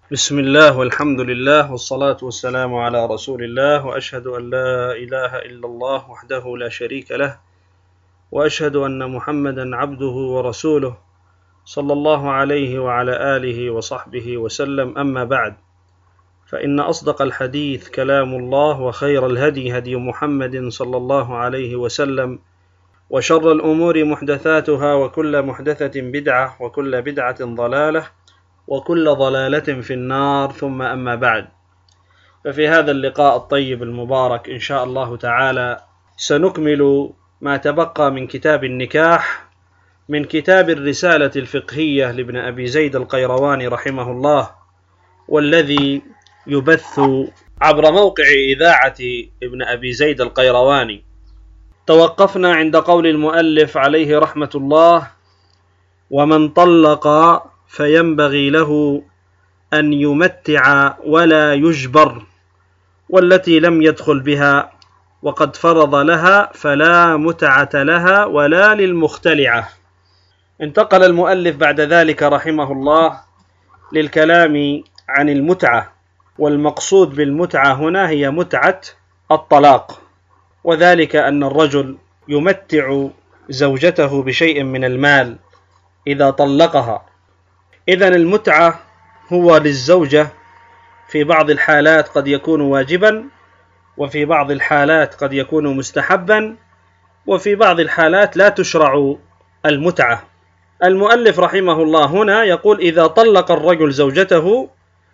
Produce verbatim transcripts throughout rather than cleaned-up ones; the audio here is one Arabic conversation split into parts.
بسم الله والحمد لله والصلاة والسلام على رسول الله، وأشهد أن لا إله إلا الله وحده لا شريك له، وأشهد أن محمدا عبده ورسوله صلى الله عليه وعلى آله وصحبه وسلم. أما بعد، فإن أصدق الحديث كلام الله، وخير الهدي هدي محمد صلى الله عليه وسلم، وشر الأمور محدثاتها، وكل محدثة بدعة، وكل بدعة ضلالة، وكل ضلالة في النار. ثم أما بعد، ففي هذا اللقاء الطيب المبارك إن شاء الله تعالى سنكمل ما تبقى من كتاب النكاح، من كتاب الرسالة الفقهية لابن أبي زيد القيرواني رحمه الله، والذي يبث عبر موقع إذاعة ابن أبي زيد القيرواني. توقفنا عند قول المؤلف عليه رحمة الله: ومن طلق فينبغي له أن يمتع ولا يجبر، والتي لم يدخل بها وقد فرض لها فلا متعة لها ولا للمختلعة. انتقل المؤلف بعد ذلك رحمه الله للكلام عن المتعة، والمقصود بالمتعة هنا هي متعة الطلاق، وذلك أن الرجل يمتع زوجته بشيء من المال إذا طلقها. إذن المتعة هو للزوجة في بعض الحالات قد يكون واجبا، وفي بعض الحالات قد يكون مستحبا، وفي بعض الحالات لا تشرع المتعة. المؤلف رحمه الله هنا يقول: إذا طلق الرجل زوجته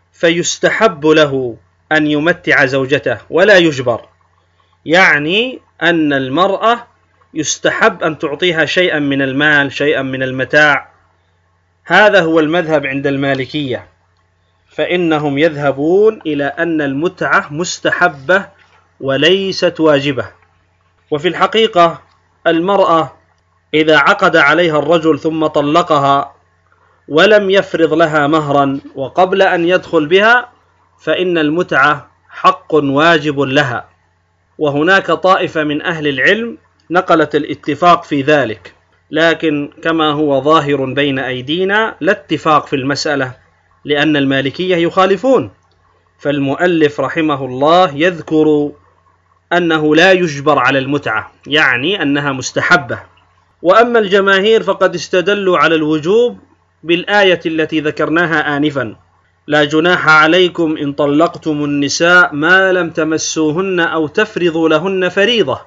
فيستحب له أن يمتع زوجته ولا يجبر، يعني أن المرأة يستحب أن تعطيها شيئا من المال، شيئا من المتاع. هذا هو المذهب عند المالكية، فإنهم يذهبون إلى أن المتعة مستحبة وليست واجبة. وفي الحقيقة المرأة إذا عقد عليها الرجل ثم طلقها ولم يفرض لها مهرا وقبل أن يدخل بها، فإن المتعة حق واجب لها. وهناك طائفة من أهل العلم نقلت الاتفاق في ذلك، لكن كما هو ظاهر بين أيدينا لا اتفاق في المسألة، لأن المالكية يخالفون. فالمؤلف رحمه الله يذكر أنه لا يجبر على المتعة، يعني أنها مستحبة. وأما الجماهير فقد استدلوا على الوجوب بالآية التي ذكرناها آنفا: لا جناح عليكم إن طلقتم النساء ما لم تمسوهن أو تفرضوا لهن فريضة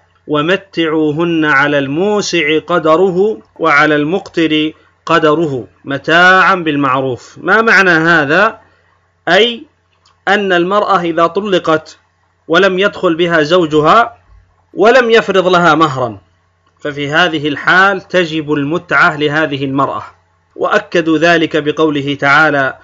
ومتعوهن على الموسع قدره وعلى المقتر قدره متاعا بالمعروف. ما معنى هذا؟ أي أن المرأة إذا طلقت ولم يدخل بها زوجها ولم يفرض لها مهرا، ففي هذه الحال تجب المتعة لهذه المرأة. وأكدوا ذلك بقوله تعالى: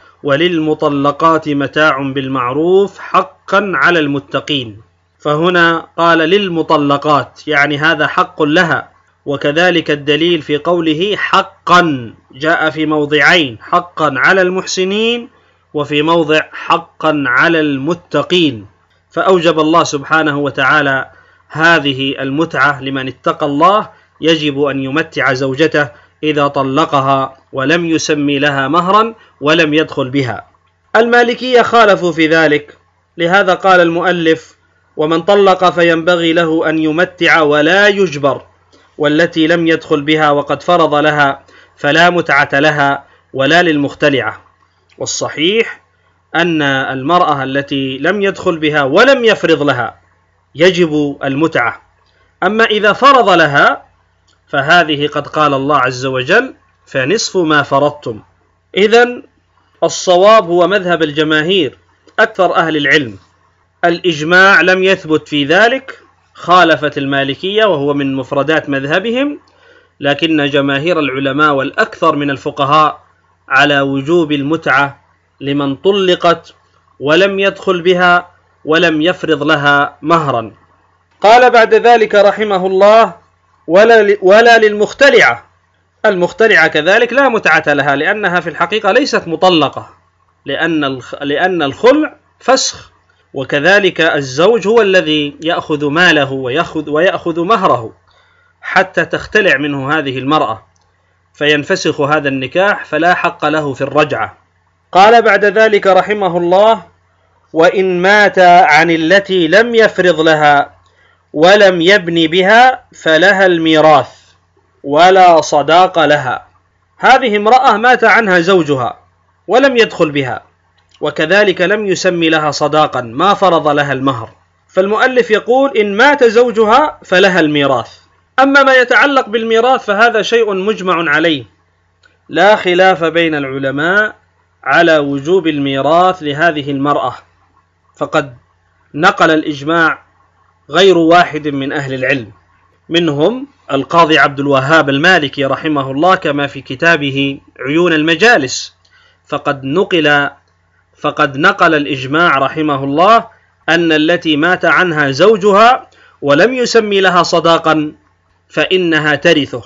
وللمطلقات متاع بالمعروف حقا على المتقين. فهنا قال للمطلقات، يعني هذا حق لها. وكذلك الدليل في قوله حقا، جاء في موضعين: حقا على المحسنين، وفي موضع حقا على المتقين. فأوجب الله سبحانه وتعالى هذه المتعة لمن اتقى الله، يجب أن يمتع زوجته إذا طلقها ولم يسمي لها مهرا ولم يدخل بها. المالكية خالفوا في ذلك، لهذا قال المؤلف: ومن طلق فينبغي له أن يمتع ولا يجبر، والتي لم يدخل بها وقد فرض لها فلا متعة لها ولا للمختلعة. والصحيح أن المرأة التي لم يدخل بها ولم يفرض لها يجب المتعة. أما إذا فرض لها فهذه قد قال الله عز وجل: فنصف ما فرضتم. إذن الصواب هو مذهب الجماهير أكثر أهل العلم. الإجماع لم يثبت في ذلك، خالفت المالكية وهو من مفردات مذهبهم، لكن جماهير العلماء والأكثر من الفقهاء على وجوب المتعة لمن طلقت ولم يدخل بها ولم يفرض لها مهرا. قال بعد ذلك رحمه الله: ولا, ولا للمختلعة. المختلعة كذلك لا متعة لها، لأنها في الحقيقة ليست مطلقة، لأن لأن الخلع فسخ، وكذلك الزوج هو الذي يأخذ ماله ويأخذ, ويأخذ مهره حتى تختلع منه هذه المرأة، فينفسخ هذا النكاح، فلا حق له في الرجعة. قال بعد ذلك رحمه الله: وإن مات عن التي لم يفرض لها ولم يبني بها فلها الميراث ولا صداق لها. هذه امرأة مات عنها زوجها ولم يدخل بها، وكذلك لم يسمي لها صداقا، ما فرض لها المهر، فالمؤلف يقول: إن مات زوجها فلها الميراث. أما ما يتعلق بالميراث فهذا شيء مجمع عليه، لا خلاف بين العلماء على وجوب الميراث لهذه المرأة، فقد نقل الإجماع غير واحد من أهل العلم، منهم القاضي عبد الوهاب المالكي رحمه الله كما في كتابه عيون المجالس، فقد نقل فقد نقل الإجماع رحمه الله أن التي مات عنها زوجها ولم يسمي لها صداقا فإنها ترثه.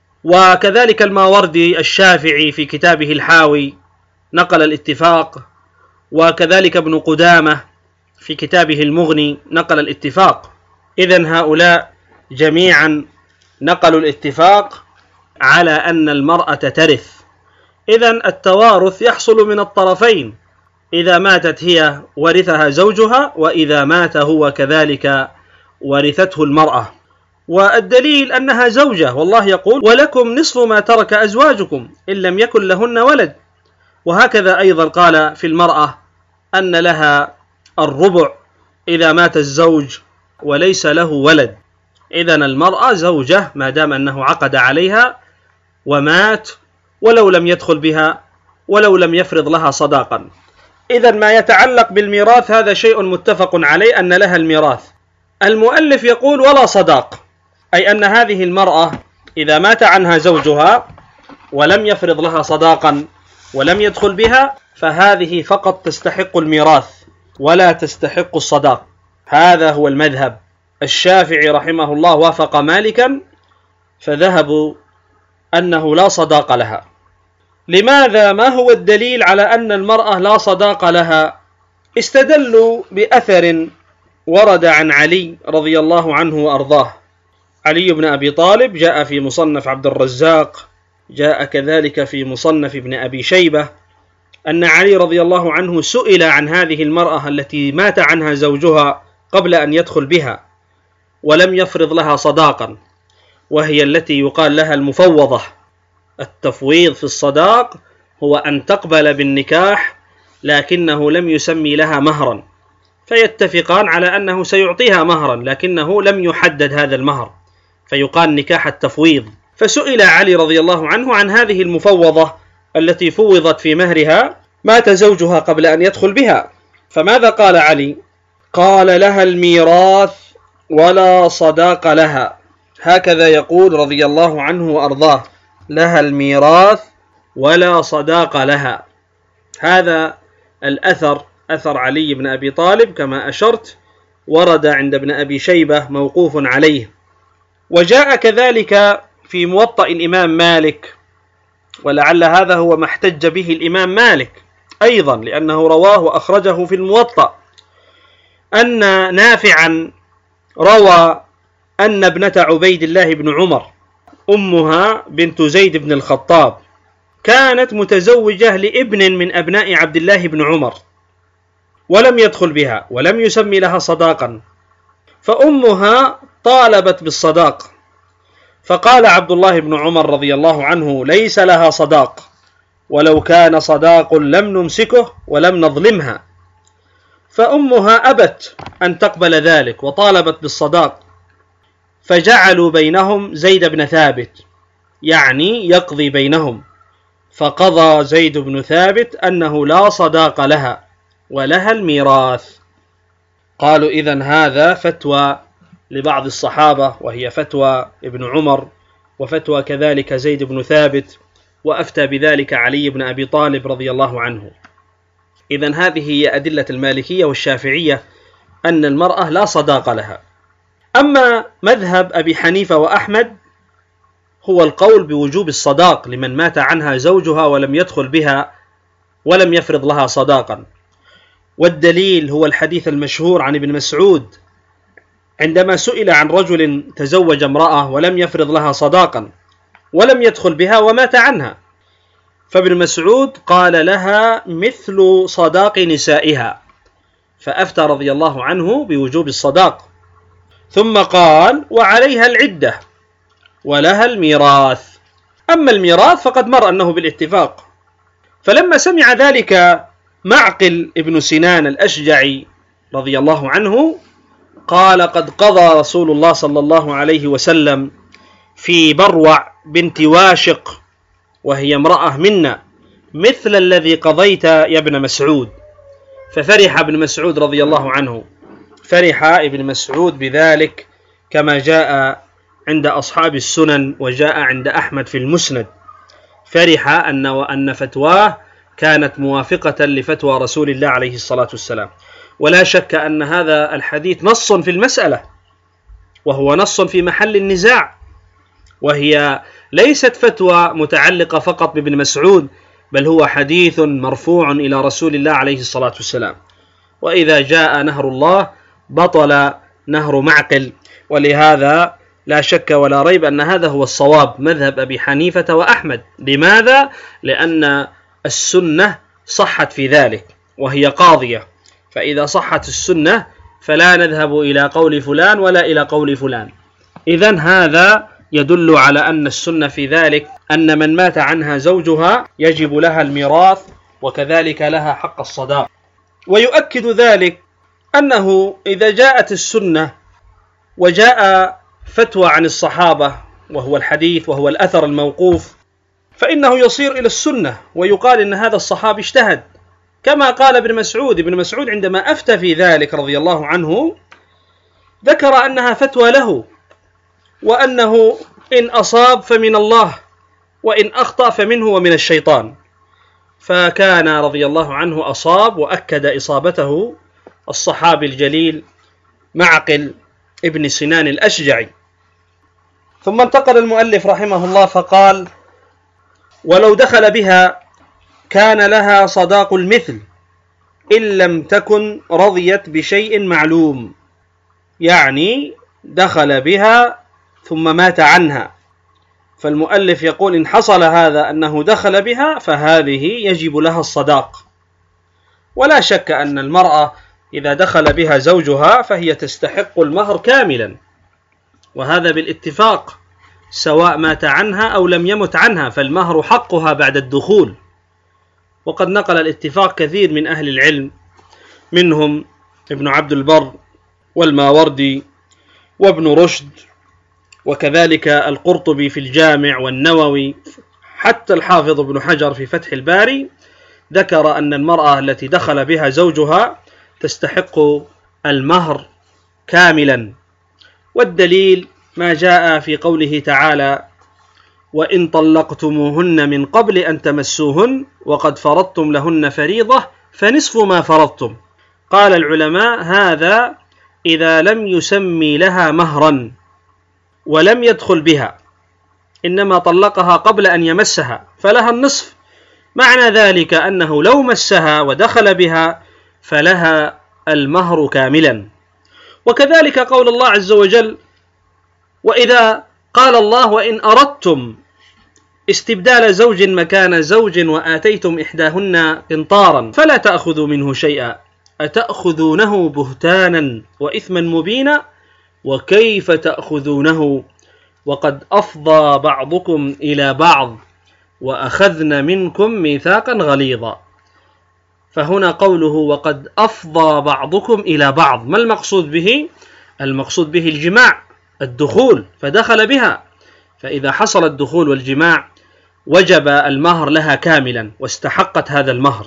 وكذلك الماوردي الشافعي في كتابه الحاوي نقل الاتفاق، وكذلك ابن قدامة في كتابه المغني نقل الاتفاق. إذن هؤلاء جميعا نقلوا الاتفاق على أن المرأة ترث. إذن التوارث يحصل من الطرفين، إذا ماتت هي ورثها زوجها، وإذا مات هو كذلك ورثته المرأة. والدليل أنها زوجة، والله يقول: ولكم نصف ما ترك أزواجكم إن لم يكن لهن ولد. وهكذا أيضا قال في المرأة أن لها الربع إذا مات الزوج وليس له ولد. إذن المرأة زوجة ما دام أنه عقد عليها ومات ولو لم يدخل بها ولو لم يفرض لها صداقا. إذن ما يتعلق بالميراث هذا شيء متفق عليه أن لها الميراث. المؤلف يقول: ولا صداق، أي أن هذه المرأة إذا مات عنها زوجها ولم يفرض لها صداقا ولم يدخل بها فهذه فقط تستحق الميراث ولا تستحق الصداق. هذا هو المذهب. الشافعي رحمه الله وافق مالكا فذهبوا أنه لا صداق لها. لماذا؟ ما هو الدليل على أن المرأة لا صداق لها؟ استدلوا بأثر ورد عن علي رضي الله عنه وأرضاه. علي بن أبي طالب جاء في مصنف عبد الرزاق، جاء كذلك في مصنف ابن أبي شيبة، أن علي رضي الله عنه سئل عن هذه المرأة التي مات عنها زوجها قبل أن يدخل بها ولم يفرض لها صداقا، وهي التي يقال لها المفوضة. التفويض في الصداق هو أن تقبل بالنكاح لكنه لم يسمي لها مهرا، فيتفقان على أنه سيعطيها مهرا لكنه لم يحدد هذا المهر، فيقال نكاح التفويض. فسئل علي رضي الله عنه عن هذه المفوضة التي فوضت في مهرها، مات زوجها قبل أن يدخل بها، فماذا قال علي؟ قال: لها الميراث ولا صداق لها. هكذا يقول رضي الله عنه وأرضاه: لها الميراث ولا صداق لها. هذا الأثر أثر علي بن أبي طالب كما أشرت، ورد عند ابن أبي شيبة موقوف عليه، وجاء كذلك في موطأ الإمام مالك، ولعل هذا هو ما احتج به الإمام مالك أيضا لأنه رواه وأخرجه في الموطأ، أن نافعا روى أن ابنة عبيد الله بن عمر أمها بنت زيد بن الخطاب كانت متزوجة لابن من أبناء عبد الله بن عمر ولم يدخل بها ولم يسمي لها صداقا، فأمها طالبت بالصداق، فقال عبد الله بن عمر رضي الله عنه: ليس لها صداق، ولو كان صداق لم نمسكه ولم نظلمها. فأمها أبت أن تقبل ذلك وطالبت بالصداق، فجعلوا بينهم زيد بن ثابت، يعني يقضي بينهم، فقضى زيد بن ثابت أنه لا صداق لها ولها الميراث. قالوا: إذن هذا فتوى لبعض الصحابة، وهي فتوى ابن عمر وفتوى كذلك زيد بن ثابت، وأفتى بذلك علي بن أبي طالب رضي الله عنه. إذن هذه هي أدلة المالكية والشافعية أن المرأة لا صداق لها. أما مذهب أبي حنيفة وأحمد هو القول بوجوب الصداق لمن مات عنها زوجها ولم يدخل بها ولم يفرض لها صداقا، والدليل هو الحديث المشهور عن ابن مسعود عندما سئل عن رجل تزوج امرأة ولم يفرض لها صداقا ولم يدخل بها ومات عنها، فابن مسعود قال لها مثل صداق نسائها، فأفتى رضي الله عنه بوجوب الصداق. ثم قال وعليها العدة ولها الميراث. أما الميراث فقد مر أنه بالاتفاق. فلما سمع ذلك معقل ابن سنان الأشجعي رضي الله عنه قال قد قضى رسول الله صلى الله عليه وسلم في بروع بنت واشق وهي امرأة منا مثل الذي قضيت يا ابن مسعود. ففرح ابن مسعود رضي الله عنه، فرح ابن مسعود بذلك كما جاء عند أصحاب السنن وجاء عند أحمد في المسند، فرح أن وأن فتواه كانت موافقة لفتوى رسول الله عليه الصلاة والسلام. ولا شك أن هذا الحديث نص في المسألة، وهو نص في محل النزاع، وهي ليست فتوى متعلقة فقط بابن مسعود، بل هو حديث مرفوع إلى رسول الله عليه الصلاة والسلام. وإذا جاء نهر الله بطل نهر معقل، ولهذا لا شك ولا ريب أن هذا هو الصواب، مذهب أبي حنيفة وأحمد. لماذا؟ لأن السنة صحت في ذلك وهي قاضية، فإذا صحت السنة فلا نذهب إلى قول فلان ولا إلى قول فلان. إذن هذا يدل على أن السنة في ذلك أن من مات عنها زوجها يجب لها الميراث، وكذلك لها حق الصداق. ويؤكد ذلك أنه إذا جاءت السنة وجاء فتوى عن الصحابة وهو الحديث وهو الأثر الموقوف، فإنه يصير إلى السنة ويقال إن هذا الصحابي اجتهد، كما قال ابن مسعود. ابن مسعود عندما أفتى في ذلك رضي الله عنه ذكر أنها فتوى له، وأنه إن أصاب فمن الله وإن أخطأ فمنه ومن الشيطان. فكان رضي الله عنه أصاب، وأكد إصابته الصحابي الجليل معقل ابن سنان الأشجعي. ثم انتقل المؤلف رحمه الله فقال ولو دخل بها كان لها صداق المثل إن لم تكن رضيت بشيء معلوم، يعني دخل بها ثم مات عنها. فالمؤلف يقول إن حصل هذا أنه دخل بها فهذه يجب لها الصداق. ولا شك أن المرأة إذا دخل بها زوجها فهي تستحق المهر كاملا، وهذا بالاتفاق سواء مات عنها أو لم يمت عنها، فالمهر حقها بعد الدخول. وقد نقل الاتفاق كثير من أهل العلم، منهم ابن عبد البر والماوردي وابن رشد، وكذلك القرطبي في الجامع والنووي، حتى الحافظ ابن حجر في فتح الباري ذكر أن المرأة التي دخل بها زوجها تستحق المهر كاملا. والدليل ما جاء في قوله تعالى وإن طلقتموهن من قبل أن تمسوهن وقد فرضتم لهن فريضة فنصف ما فرضتم. قال العلماء هذا إذا لم يسمي لها مهرا ولم يدخل بها، إنما طلقها قبل أن يمسها فلها النصف. معنى ذلك أنه لو مسها ودخل بها فلها المهر كاملا. وكذلك قول الله عز وجل وإذا قال الله وإن أردتم استبدال زوج مكان زوج وآتيتم إحداهن قنطارا فلا تأخذوا منه شيئا أتأخذونه بهتانا وإثما مبينا وكيف تأخذونه وقد أفضى بعضكم إلى بعض وأخذن منكم ميثاقا غليظا. فهنا قوله وقد أفضى بعضكم إلى بعض، ما المقصود به؟ المقصود به الجماع، الدخول، فدخل بها، فإذا حصل الدخول والجماع وجب المهر لها كاملا واستحقت هذا المهر.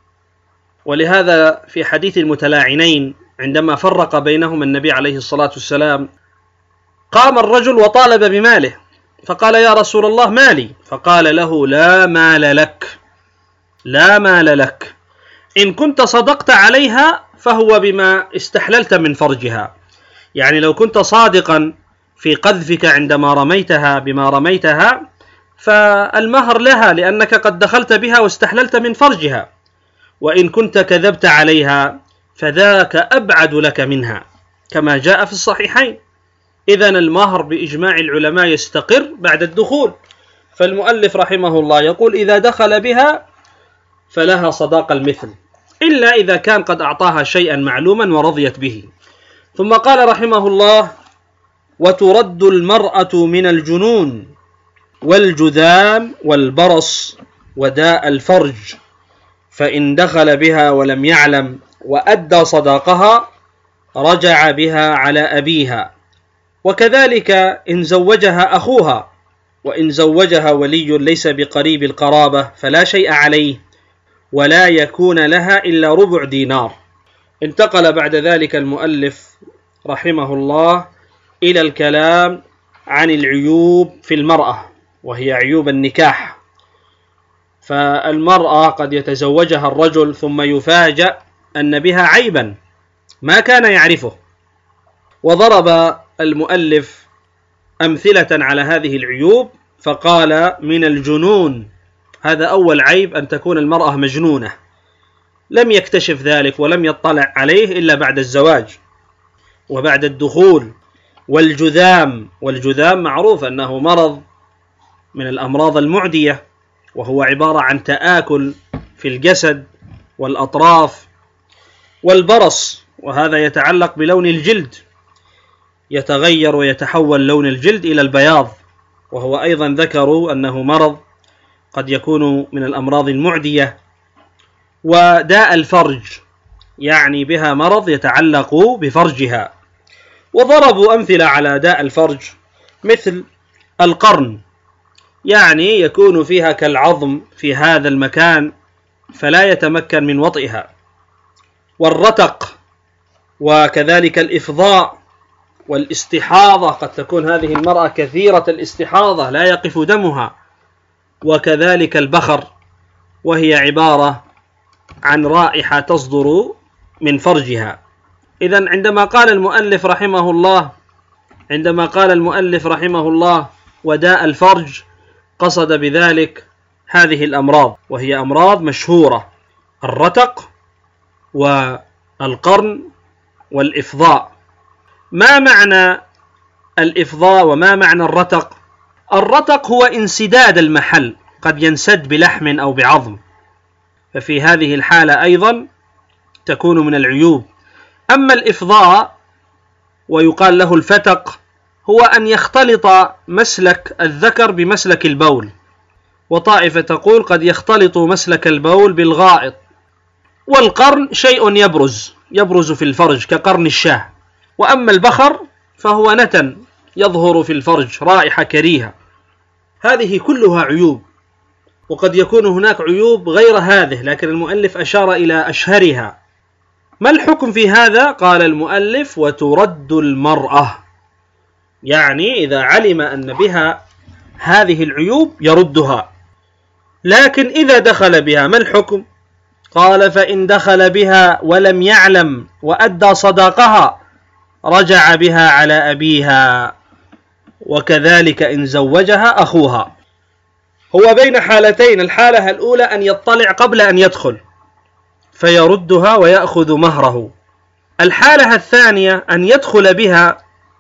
ولهذا في حديث المتلاعنين عندما فرق بينهما النبي عليه الصلاة والسلام قام الرجل وطالب بماله فقال يا رسول الله مالي، فقال له لا مال لك، لا مال لك، إن كنت صدقت عليها فهو بما استحللت من فرجها. يعني لو كنت صادقا في قذفك عندما رميتها بما رميتها فالمهر لها لأنك قد دخلت بها واستحللت من فرجها، وإن كنت كذبت عليها فذاك أبعد لك منها كما جاء في الصحيحين. إذن المهر بإجماع العلماء يستقر بعد الدخول، فالمؤلف رحمه الله يقول إذا دخل بها فلها صداق المثل، إلا إذا كان قد أعطاها شيئا معلوما ورضيت به. ثم قال رحمه الله: وترد المرأة من الجنون والجذام والبرص وداء الفرج، فإن دخل بها ولم يعلم وأدى صداقها رجع بها على أبيها، وكذلك إن زوجها أخوها، وإن زوجها ولي ليس بقريب القرابة فلا شيء عليه، ولا يكون لها إلا ربع دينار. انتقل بعد ذلك المؤلف رحمه الله إلى الكلام عن العيوب في المرأة، وهي عيوب النكاح. فالمرأة قد يتزوجها الرجل ثم يفاجأ أن بها عيبا ما كان يعرفه، وضرب المؤلف أمثلة على هذه العيوب، فقال: من الجنون، هذا أول عيب، أن تكون المرأة مجنونة، لم يكتشف ذلك ولم يطلع عليه إلا بعد الزواج وبعد الدخول. والجذام، والجذام معروف أنه مرض من الأمراض المعدية، وهو عبارة عن تآكل في الجسد والأطراف. والبرص، وهذا يتعلق بلون الجلد، يتغير ويتحول لون الجلد إلى البياض، وهو أيضا ذكروا أنه مرض قد يكون من الأمراض المعدية. وداء الفرج، يعني بها مرض يتعلق بفرجها. وضربوا أمثلة على داء الفرج مثل القرن، يعني يكون فيها كالعظم في هذا المكان فلا يتمكن من وطئها. والرتق، وكذلك الإفضاء والاستحاضة، قد تكون هذه المرأة كثيرة الاستحاضة لا يقف دمها. وكذلك البخر، وهي عبارة عن رائحة تصدر من فرجها. إذن عندما قال المؤلف رحمه الله عندما قال المؤلف رحمه الله وداء الفرج، قصد بذلك هذه الأمراض، وهي أمراض مشهورة: الرتق والقرن والإفضاء. ما معنى الإفضاء وما معنى الرتق؟ الرتق هو انسداد المحل، قد ينسد بلحم أو بعظم، ففي هذه الحالة أيضا تكون من العيوب. أما الإفضاء ويقال له الفتق، هو أن يختلط مسلك الذكر بمسلك البول، وطائفة تقول قد يختلط مسلك البول بالغائط. والقرن شيء يبرز يبرز في الفرج كقرن الشاه. وأما البخر فهو نتن يظهر في الفرج، رائحة كريهة. هذه كلها عيوب، وقد يكون هناك عيوب غير هذه، لكن المؤلف أشار إلى أشهرها. ما الحكم في هذا؟ قال المؤلف: وترد المرأة، يعني إذا علم أن بها هذه العيوب يردها. لكن إذا دخل بها ما الحكم؟ قال: فإن دخل بها ولم يعلم وأدى صداقها رجع بها على أبيها، وكذلك إن زوجها أخوها. هو بين حالتين: الحالة الأولى أن يطلع قبل أن يدخل فيردها ويأخذ مهره. الحالة الثانية أن يدخل بها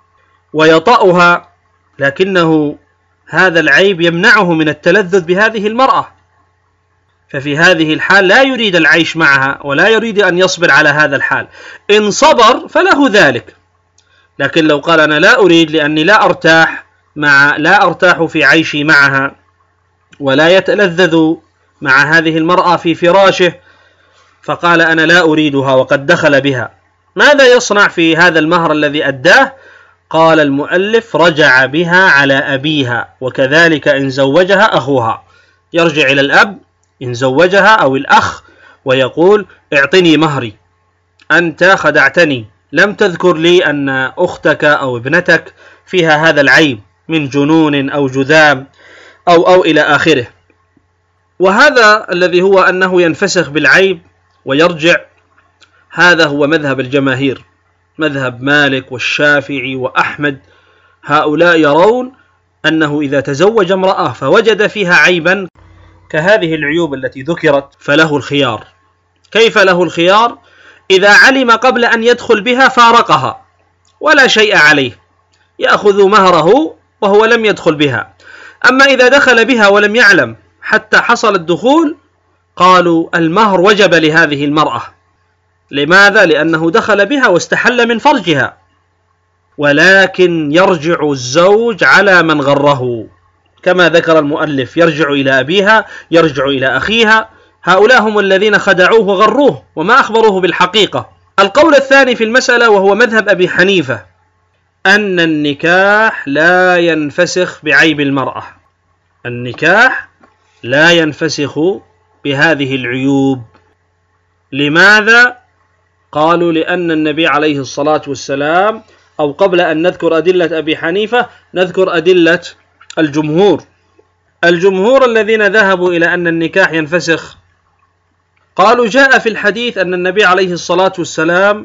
ويطأها، لكنه هذا العيب يمنعه من التلذذ بهذه المرأة، ففي هذه الحال لا يريد العيش معها ولا يريد أن يصبر على هذا الحال. إن صبر فله ذلك، لكن لو قال: أنا لا أريد لأني لا أرتاح مع لا أرتاح في عيشي معها ولا يتلذذ مع هذه المرأة في فراشه، فقال: أنا لا أريدها وقد دخل بها، ماذا يصنع في هذا المهر الذي أداه؟ قال المؤلف: رجع بها على أبيها، وكذلك إن زوجها أخوها، يرجع إلى الأب إن زوجها أو الأخ ويقول: اعطني مهري، أنت خدعتني، لم تذكر لي أن أختك أو ابنتك فيها هذا العيب من جنون أو جذام أو أو إلى آخره. وهذا الذي هو أنه ينفسخ بالعيب ويرجع، هذا هو مذهب الجماهير، مذهب مالك والشافعي وأحمد. هؤلاء يرون أنه إذا تزوج امرأة فوجد فيها عيبا كهذه العيوب التي ذكرت فله الخيار. كيف له الخيار؟ إذا علم قبل أن يدخل بها فارقها ولا شيء عليه، يأخذ مهره وهو لم يدخل بها. أما إذا دخل بها ولم يعلم حتى حصل الدخول قالوا المهر وجب لهذه المرأة. لماذا؟ لأنه دخل بها واستحل من فرجها، ولكن يرجع الزوج على من غره كما ذكر المؤلف، يرجع إلى أبيها، يرجع إلى أخيها، هؤلاء هم الذين خدعوه وغروه وما أخبروه بالحقيقة. القول الثاني في المسألة وهو مذهب أبي حنيفة أن النكاح لا ينفسخ بعيب المرأة، النكاح لا ينفسخ بهذه العيوب. لماذا؟ قالوا لأن النبي عليه الصلاة والسلام، أو قبل أن نذكر أدلة أبي حنيفة نذكر أدلة الجمهور. الجمهور الذين ذهبوا إلى أن النكاح ينفسخ قالوا جاء في الحديث أن النبي عليه الصلاة والسلام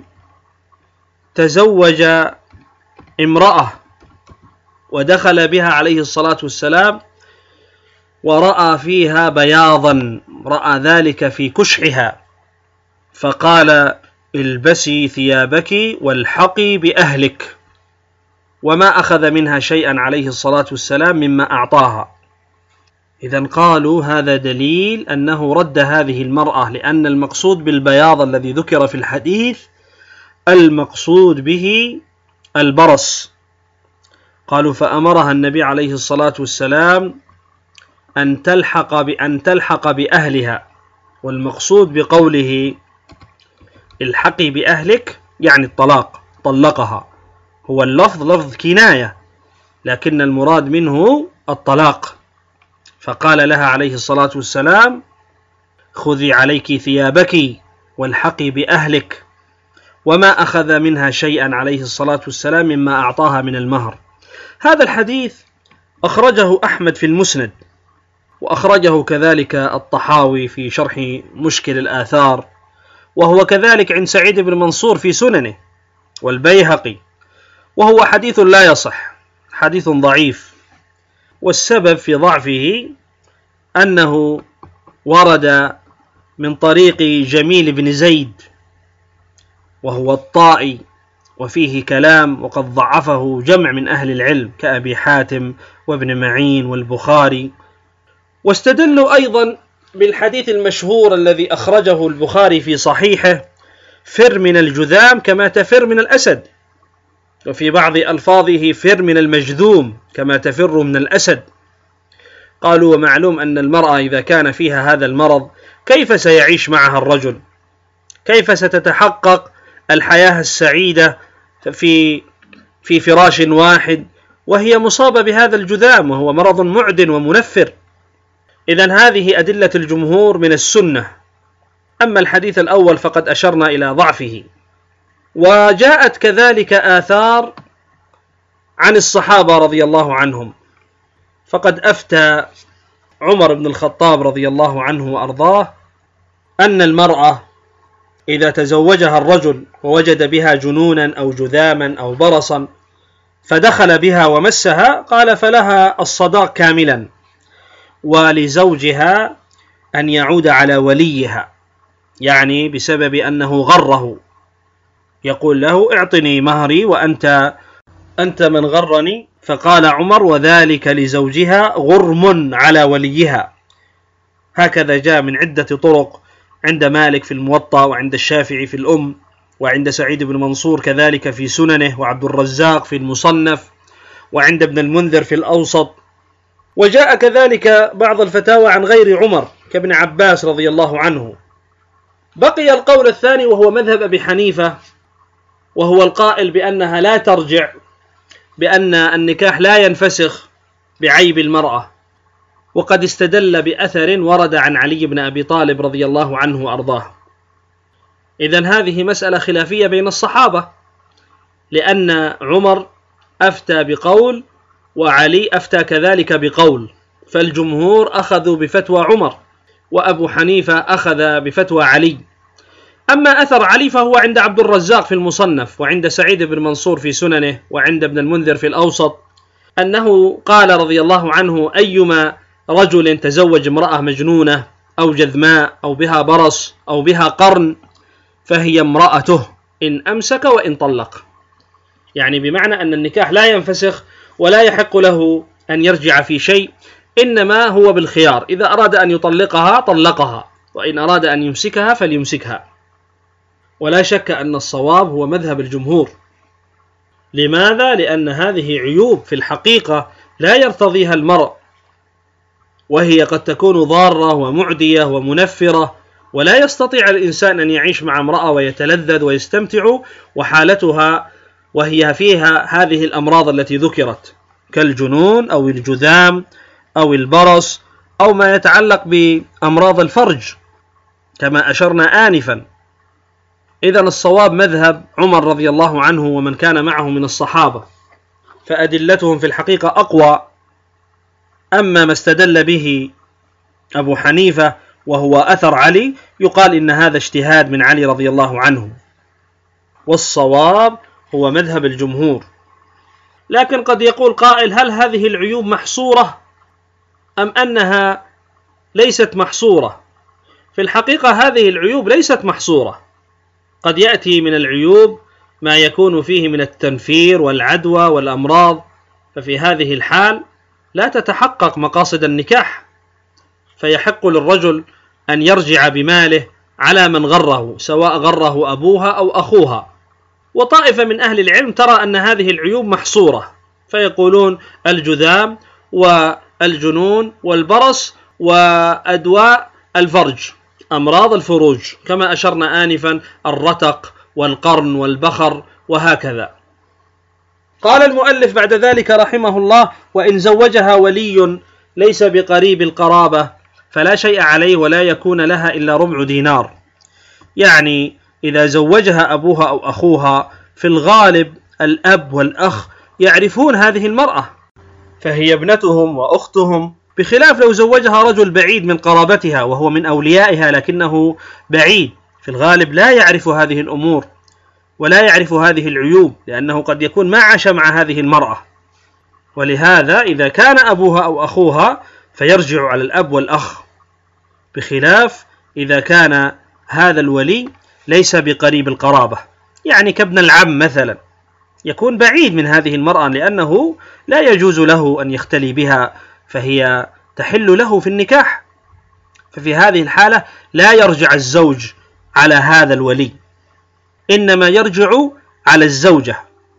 تزوج امرأة ودخل بها عليه الصلاة والسلام ورأى فيها بياضا، رأى ذلك في كشحها، فقال البسي ثيابك والحقي بأهلك، وما أخذ منها شيئا عليه الصلاة والسلام مما أعطاها. إذن قالوا هذا دليل أنه رد هذه المرأة، لأن المقصود بالبياض الذي ذكر في الحديث المقصود به البرص. قالوا فأمرها النبي عليه الصلاة والسلام أن تلحق بأن تلحق بأهلها، والمقصود بقوله الحقي بأهلك يعني الطلاق، طلقها، هو اللفظ لفظ كناية لكن المراد منه الطلاق. فقال لها عليه الصلاة والسلام خذي عليك ثيابك والحقي بأهلك، وما أخذ منها شيئا عليه الصلاة والسلام مما أعطاها من المهر. هذا الحديث أخرجه أحمد في المسند، وأخرجه كذلك الطحاوي في شرح مشكل الآثار، وهو كذلك عند سعيد بن منصور في سننه والبيهقي، وهو حديث لا يصح، حديث ضعيف. والسبب في ضعفه أنه ورد من طريق جميل بن زيد وهو الطائي، وفيه كلام، وقد ضعفه جمع من أهل العلم كأبي حاتم وابن معين والبخاري. واستدلوا أيضا بالحديث المشهور الذي أخرجه البخاري في صحيحه فر من الجذام كما تفر من الأسد، وفي بعض ألفاظه فر من المجذوم كما تفر من الأسد. قالوا ومعلوم أن المرأة إذا كان فيها هذا المرض كيف سيعيش معها الرجل؟ كيف ستتحقق الحياة السعيدة في في فراش واحد وهي مصابة بهذا الجذام وهو مرض معد ومنفر؟ إذن هذه أدلة الجمهور من السنة. أما الحديث الأول فقد أشرنا إلى ضعفه. وجاءت كذلك آثار عن الصحابة رضي الله عنهم، فقد أفتى عمر بن الخطاب رضي الله عنه وأرضاه أن المرأة إذا تزوجها الرجل ووجد بها جنونا أو جذاما أو برصا فدخل بها ومسها، قال فلها الصداق كاملا، ولزوجها أن يعود على وليها، يعني بسبب أنه غره، يقول له اعطني مهري وأنت أنت من غرني. فقال عمر وذلك لزوجها غرم على وليها. هكذا جاء من عدة طرق عند مالك في الموطأ، وعند الشافعي في الأم، وعند سعيد بن منصور كذلك في سننه، وعبد الرزاق في المصنف، وعند ابن المنذر في الأوسط. وجاء كذلك بعض الفتاوى عن غير عمر كابن عباس رضي الله عنه. بقي القول الثاني وهو مذهب أبي حنيفة، وهو القائل بأنها لا ترجع، بأن النكاح لا ينفسخ بعيب المرأة، وقد استدل بأثر ورد عن علي بن أبي طالب رضي الله عنه وأرضاه. إذن هذه مسألة خلافية بين الصحابة، لأن عمر أفتى بقول وعلي أفتى كذلك بقول، فالجمهور أخذوا بفتوى عمر، وأبو حنيفة أخذ بفتوى علي. أما أثر علي فهو عند عبد الرزاق في المصنف، وعند سعيد بن منصور في سننه، وعند ابن المنذر في الأوسط، أنه قال رضي الله عنه أيما رجل تزوج امرأة مجنونة أو جذماء أو بها برص أو بها قرن فهي امرأته إن أمسك وإن طلق، يعني بمعنى أن النكاح لا ينفسخ ولا يحق له أن يرجع في شيء، إنما هو بالخيار، إذا أراد أن يطلقها طلقها، وإن أراد أن يمسكها فليمسكها. ولا شك أن الصواب هو مذهب الجمهور. لماذا؟ لأن هذه عيوب في الحقيقة لا يرتضيها المرء، وهي قد تكون ضارة ومعدية ومنفرة، ولا يستطيع الإنسان أن يعيش مع امرأة ويتلذذ ويستمتع وحالتها وهي فيها هذه الأمراض التي ذكرت كالجنون أو الجذام أو البرص أو ما يتعلق بأمراض الفرج كما أشرنا آنفا. إذن الصواب مذهب عمر رضي الله عنه ومن كان معه من الصحابة، فأدلتهم في الحقيقة أقوى. أما ما استدل به أبو حنيفة وهو أثر علي يقال إن هذا اجتهاد من علي رضي الله عنه، والصواب هو مذهب الجمهور. لكن قد يقول قائل: هل هذه العيوب محصورة أم أنها ليست محصورة؟ في الحقيقة هذه العيوب ليست محصورة، قد يأتي من العيوب ما يكون فيه من التنفير والعدوى والأمراض، ففي هذه الحال لا تتحقق مقاصد النكاح، فيحق للرجل أن يرجع بماله على من غره، سواء غره أبوها أو أخوها. وطائفة من أهل العلم ترى أن هذه العيوب محصورة، فيقولون الجذام والجنون والبرص وأدواء الفرج، أمراض الفروج كما أشرنا آنفا، الرتق والقرن والبخر وهكذا. قال المؤلف بعد ذلك رحمه الله: وإن زوجها ولي ليس بقريب القرابة فلا شيء عليه ولا يكون لها إلا ربع دينار. يعني إذا زوجها أبوها أو أخوها في الغالب الأب والأخ يعرفون هذه المرأة، فهي ابنتهم وأختهم، بخلاف لو زوجها رجل بعيد من قرابتها وهو من أوليائها لكنه بعيد، في الغالب لا يعرف هذه الأمور ولا يعرف هذه العيوب، لأنه قد يكون ما عاش مع هذه المرأة. ولهذا إذا كان أبوها أو أخوها فيرجع على الأب والأخ، بخلاف إذا كان هذا الولي ليس بقريب القرابة، يعني كابن العم مثلا، يكون بعيد من هذه المرأة لأنه لا يجوز له أن يختلي بها، فهي تحل له في النكاح. ففي هذه الحالة لا يرجع الزوج على هذا الولي، إنما يرجع على الزوجة.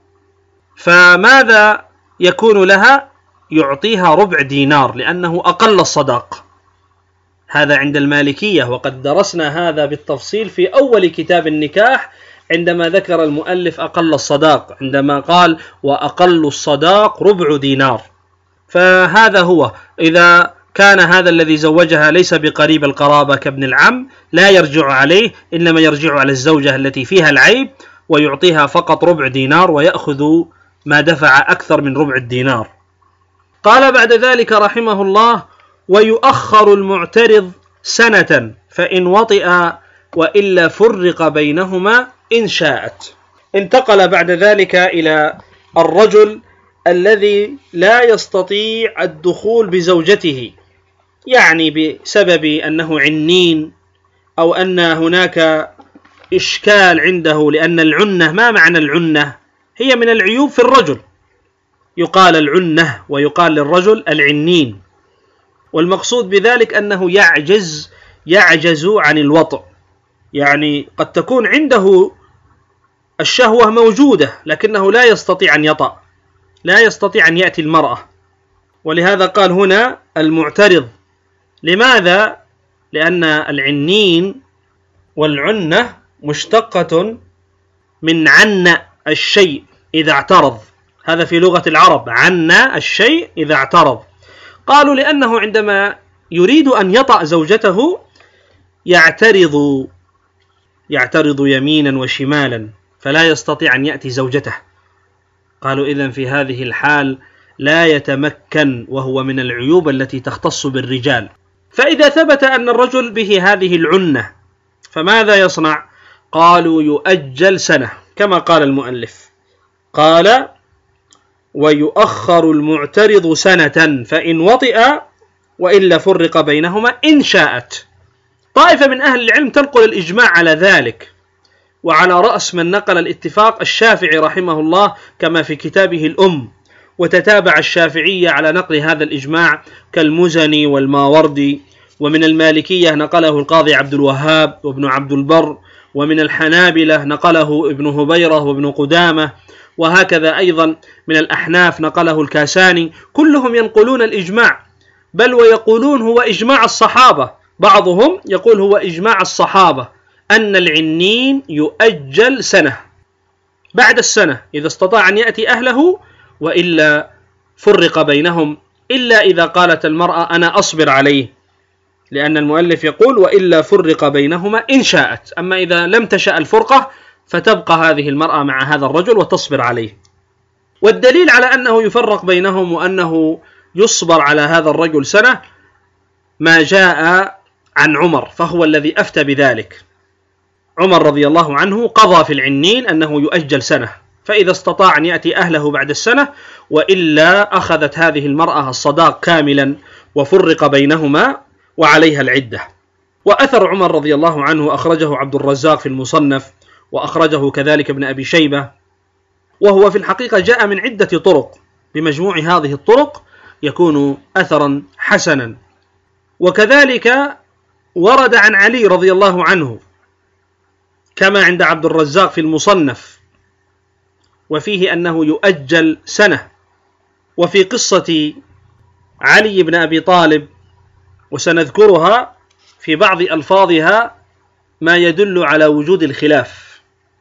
فماذا يكون لها؟ يعطيها ربع دينار لأنه أقل الصداق، هذا عند المالكية، وقد درسنا هذا بالتفصيل في أول كتاب النكاح عندما ذكر المؤلف أقل الصداق، عندما قال: وأقل الصداق ربع دينار. فهذا هو، إذا كان هذا الذي زوجها ليس بقريب القرابة كابن العم لا يرجع عليه، إنما يرجع على الزوجة التي فيها العيب ويعطيها فقط ربع دينار ويأخذ ما دفع أكثر من ربع الدينار. قال بعد ذلك رحمه الله: ويؤخر المعترض سنة فإن وطئ وإلا فرق بينهما إن شاءت. انتقل بعد ذلك إلى الرجل الذي لا يستطيع الدخول بزوجته، يعني بسبب أنه عنين أو أن هناك إشكال عنده، لأن العنة، ما معنى العنة؟ هي من العيوب في الرجل، يقال العنة ويقال للرجل العنين، والمقصود بذلك أنه يعجز يعجز عن الوطء، يعني قد تكون عنده الشهوة موجودة لكنه لا يستطيع أن يطأ، لا يستطيع أن يأتي المرأة. ولهذا قال هنا المعترض. لماذا؟ لأن العنين والعنة مشتقة من عن الشيء إذا اعترض، هذا في لغة العرب، عن الشيء إذا اعترض. قالوا لأنه عندما يريد أن يطأ زوجته يعترض يعترض يمينا وشمالا فلا يستطيع أن يأتي زوجته. قالوا إذن في هذه الحال لا يتمكن، وهو من العيوب التي تختص بالرجال. فإذا ثبت أن الرجل به هذه العنة فماذا يصنع؟ قالوا يؤجل سنة كما قال المؤلف، قال: ويؤخر المعترض سنة فإن وطئ وإلا فرق بينهما إن شاءت. طائفة من أهل العلم تنقل الإجماع على ذلك، وعلى رأس من نقل الاتفاق الشافعي رحمه الله كما في كتابه الأم، وتتابع الشافعية على نقل هذا الإجماع كالمزني والماوردي، ومن المالكية نقله القاضي عبد الوهاب وابن عبد البر، ومن الحنابلة نقله ابن هبيرة وابن قدامة، وهكذا أيضا من الأحناف نقله الكاساني. كلهم ينقلون الإجماع، بل ويقولون هو إجماع الصحابة. بعضهم يقول هو إجماع الصحابة أن العنين يؤجل سنة، بعد السنة إذا استطاع أن يأتي أهله، وإلا فرق بينهم، إلا إذا قالت المرأة أنا أصبر عليه، لأن المؤلف يقول وإلا فرق بينهما إن شاءت. أما إذا لم تشأ الفرقة فتبقى هذه المرأة مع هذا الرجل وتصبر عليه. والدليل على أنه يفرق بينهم وأنه يصبر على هذا الرجل سنة ما جاء عن عمر، فهو الذي أفتى بذلك. عمر رضي الله عنه قضى في العنين أنه يؤجل سنة، فإذا استطاع أن يأتي أهله بعد السنة، وإلا أخذت هذه المرأة الصداق كاملا وفرق بينهما وعليها العدة. وأثر عمر رضي الله عنه أخرجه عبد الرزاق في المصنف، وأخرجه كذلك ابن أبي شيبة، وهو في الحقيقة جاء من عدة طرق، بمجموع هذه الطرق يكون أثرا حسنا. وكذلك ورد عن علي رضي الله عنه كما عند عبد الرزاق في المصنف، وفيه أنه يؤجل سنة. وفي قصة علي بن أبي طالب، وسنذكرها في بعض ألفاظها، ما يدل على وجود الخلاف،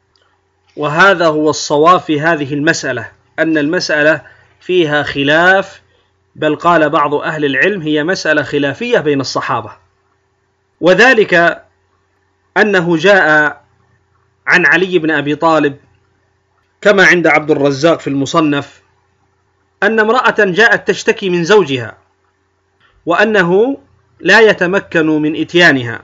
وهذا هو الصواب في هذه المسألة، أن المسألة فيها خلاف، بل قال بعض أهل العلم هي مسألة خلافية بين الصحابة. وذلك أنه جاء عن علي بن أبي طالب كما عند عبد الرزاق في المصنف أن امرأة جاءت تشتكي من زوجها، وأنه لا يتمكن من إتيانها،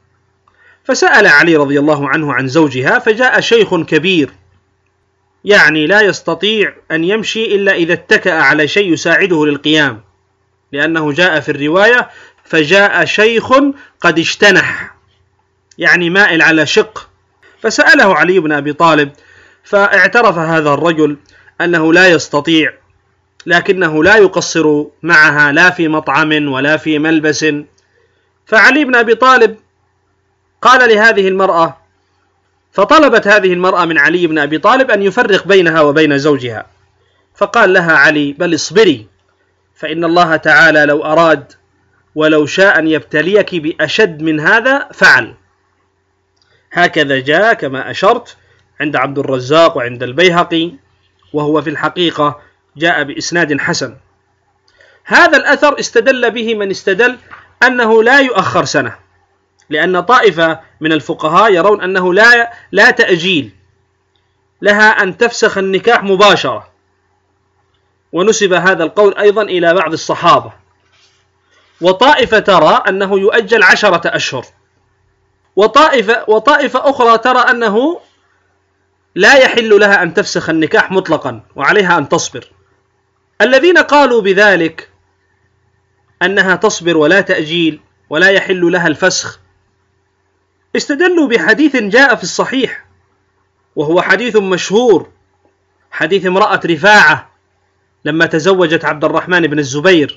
فسأل علي رضي الله عنه عن زوجها، فجاء شيخ كبير يعني لا يستطيع أن يمشي إلا إذا اتكأ على شيء يساعده للقيام، لأنه جاء في الرواية فجاء شيخ قد اشتنح، يعني مائل على شق. فسأله علي بن أبي طالب، فاعترف هذا الرجل أنه لا يستطيع، لكنه لا يقصر معها لا في مطعم ولا في ملبس. فعلي بن أبي طالب قال لهذه المرأة، فطلبت هذه المرأة من علي بن أبي طالب أن يفرق بينها وبين زوجها، فقال لها علي بل اصبري، فإن الله تعالى لو أراد ولو شاء أن يبتليك بأشد من هذا فعل. هكذا جاء كما أشرت عند عبد الرزاق وعند البيهقي، وهو في الحقيقة جاء بإسناد حسن. هذا الأثر استدل به من استدل أنه لا يؤخر سنة، لأن طائفة من الفقهاء يرون أنه لا لا تأجيل، لها أن تفسخ النكاح مباشرة، ونسب هذا القول أيضا إلى بعض الصحابة. وطائفة ترى أنه يؤجل عشرة أشهر، وطائفة, وطائفة أخرى ترى أنه لا يحل لها أن تفسخ النكاح مطلقا وعليها أن تصبر. الذين قالوا بذلك أنها تصبر ولا تأجيل ولا يحل لها الفسخ استدلوا بحديث جاء في الصحيح، وهو حديث مشهور، حديث امرأة رفاعة لما تزوجت عبد الرحمن بن الزبير،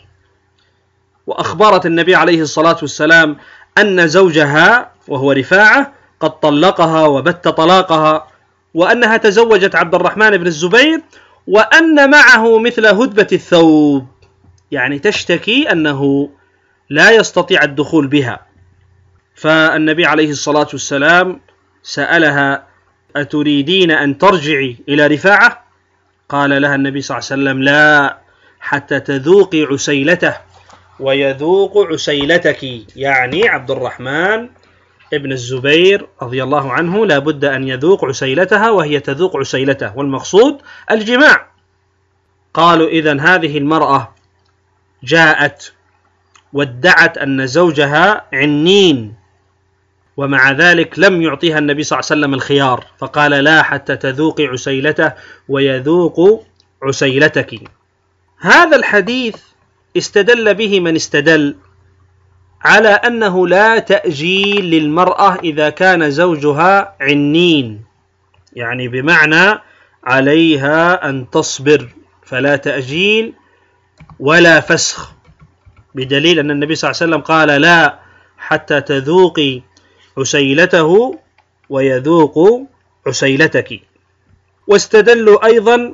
وأخبرت النبي عليه الصلاة والسلام أن زوجها وهو رفاعة قد طلقها وبت طلاقها، وأنها تزوجت عبد الرحمن بن الزبير، وأن معه مثل هدبة الثوب، يعني تشتكي أنه لا يستطيع الدخول بها. فالنبي عليه الصلاة والسلام سألها أتريدين أن ترجعي إلى رفاعة؟ قال لها النبي صلى الله عليه وسلم لا، حتى تذوقي عسيلته ويذوق عسيلتك، يعني عبد الرحمن ابن الزبير رضي الله عنه لا بد أن يذوق عسيلتها وهي تذوق عسيلته، والمقصود الجماع. قالوا إذن هذه المرأة جاءت وادعت أن زوجها عنين، ومع ذلك لم يعطيها النبي صلى الله عليه وسلم الخيار، فقال لا حتى تذوقي عسيلته ويذوق عسيلتك. هذا الحديث استدل به من استدل على أنه لا تأجيل للمرأة إذا كان زوجها عنين، يعني بمعنى عليها أن تصبر، فلا تأجيل ولا فسخ، بدليل أن النبي صلى الله عليه وسلم قال لا حتى تذوقي عسيلته ويذوق عسيلتك. واستدلوا أيضا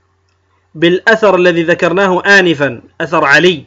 بالأثر الذي ذكرناه آنفا، أثر علي،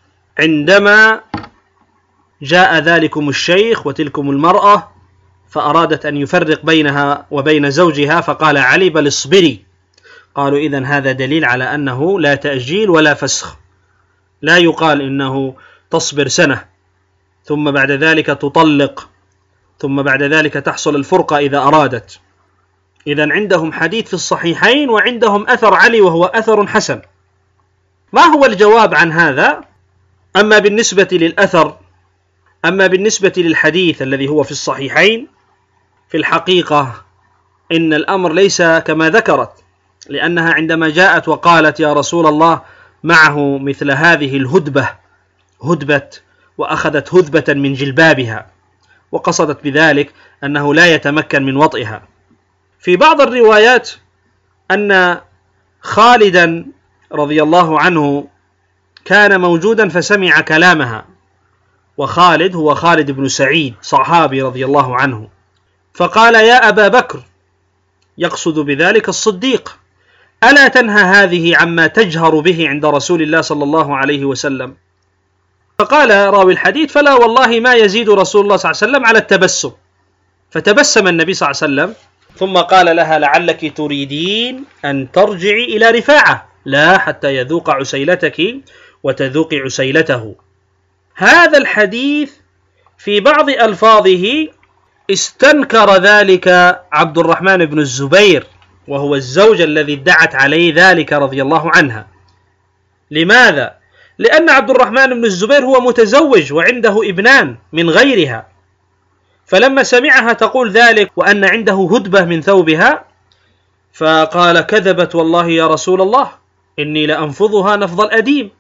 عندما جاء ذلكم الشيخ وتلكم المرأة فأرادت أن يفرق بينها وبين زوجها فقال علي بل اصبري. قالوا إذن هذا دليل على أنه لا تأجيل ولا فسخ، لا يقال إنه تصبر سنة ثم بعد ذلك تطلق ثم بعد ذلك تحصل الفرقة إذا أرادت. إذن عندهم حديث في الصحيحين وعندهم أثر علي وهو أثر حسن. ما هو الجواب عن هذا؟ أما بالنسبة للأثر أما بالنسبة للحديث الذي هو في الصحيحين، في الحقيقة إن الأمر ليس كما ذكرت، لأنها عندما جاءت وقالت يا رسول الله معه مثل هذه الهدبة هدبة وأخذت هذبة من جلبابها، وقصدت بذلك أنه لا يتمكن من وطئها. في بعض الروايات أن خالدا رضي الله عنه كان موجودا فسمع كلامها، وخالد هو خالد بن سعيد صحابي رضي الله عنه، فقال يا أبا بكر، يقصد بذلك الصديق، ألا تنهى هذه عما تجهر به عند رسول الله صلى الله عليه وسلم؟ فقال راوي الحديث فلا والله ما يزيد رسول الله صلى الله عليه وسلم على التبسم. فتبسم النبي صلى الله عليه وسلم ثم قال لها لعلك تريدين أن ترجعي إلى رفاعة، لا حتى يذوق عسيلتك وتذوق عسيلته. هذا الحديث في بعض ألفاظه استنكر ذلك عبد الرحمن بن الزبير، وهو الزوج الذي ادعت عليه ذلك رضي الله عنها. لماذا؟ لأن عبد الرحمن بن الزبير هو متزوج وعنده ابنان من غيرها، فلما سمعها تقول ذلك وأن عنده هدبة من ثوبها فقال كذبت والله يا رسول الله إني لأنفضها نفض الأديم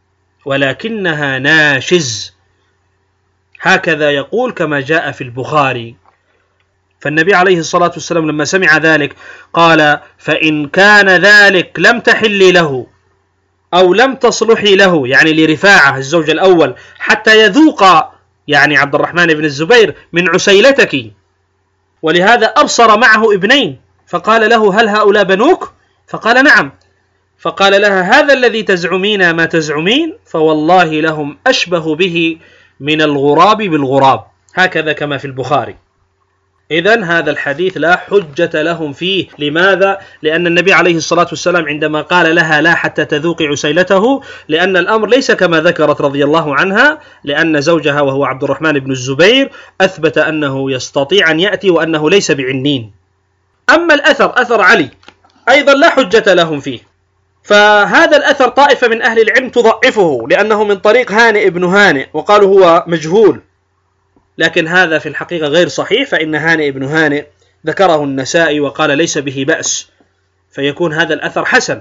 ولكنها ناشز، هكذا يقول كما جاء في البخاري. فالنبي عليه الصلاة والسلام لما سمع ذلك قال فإن كان ذلك لم تحلي له أو لم تصلحي له، يعني لرفاعة الزوج الأول، حتى يذوق يعني عبد الرحمن بن الزبير من عسيلتك. ولهذا أبصر معه ابنين فقال له هل هؤلاء بنوك؟ فقال نعم. فقال لها هذا الذي تزعمين ما تزعمين فوالله لهم أشبه به من الغراب بالغراب، هكذا كما في البخاري. إذن هذا الحديث لا حجة لهم فيه. لماذا؟ لأن النبي عليه الصلاة والسلام عندما قال لها لا حتى تذوق عسيلته، لأن الأمر ليس كما ذكرت رضي الله عنها، لأن زوجها وهو عبد الرحمن بن الزبير أثبت أنه يستطيع أن يأتي وأنه ليس بعنين. أما الأثر أثر علي أيضا لا حجة لهم فيه، فهذا الأثر طائفة من أهل العلم تضعفه لأنه من طريق هانئ بن هانئ وقالوا هو مجهول، لكن هذا في الحقيقة غير صحيح، فإن هانئ بن هانئ ذكره النسائي وقال ليس به بأس، فيكون هذا الأثر حسن.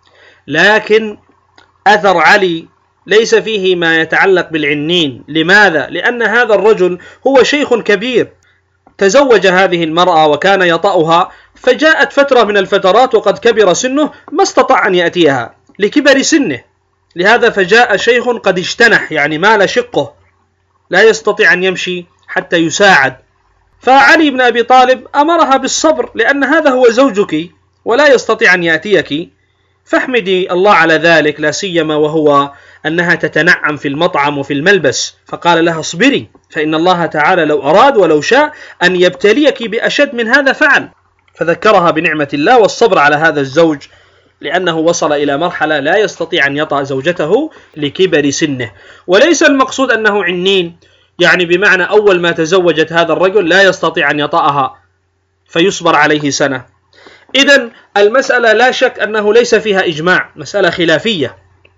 لكن أثر علي ليس فيه ما يتعلق بالعنين. لماذا؟ لأن هذا الرجل هو شيخ كبير تزوج هذه المرأة وكان يطأها، فجاءت فترة من الفترات وقد كبر سنه ما استطاع أن يأتيها لكبر سنه، لهذا فجاء شيخ قد اجتنح يعني مال شقه لا يستطيع أن يمشي حتى يساعد. فعلي بن أبي طالب أمرها بالصبر لأن هذا هو زوجك ولا يستطيع أن يأتيك، فاحمدي الله على ذلك، لا سيما وهو أنها تتنعم في المطعم وفي الملبس. فقال لها اصبري فإن الله تعالى لو أراد ولو شاء أن يبتليك بأشد من هذا فعل. فذكرها بنعمة الله والصبر على هذا الزوج، لأنه وصل إلى مرحلة لا يستطيع أن يطأ زوجته لكبر سنه. وليس المقصود أنه عنين، يعني بمعنى أول ما تزوجت هذا الرجل لا يستطيع أن يطأها فيصبر عليه سنة. إذن المسألة لا شك أنه ليس فيها إجماع، مسألة خلافية،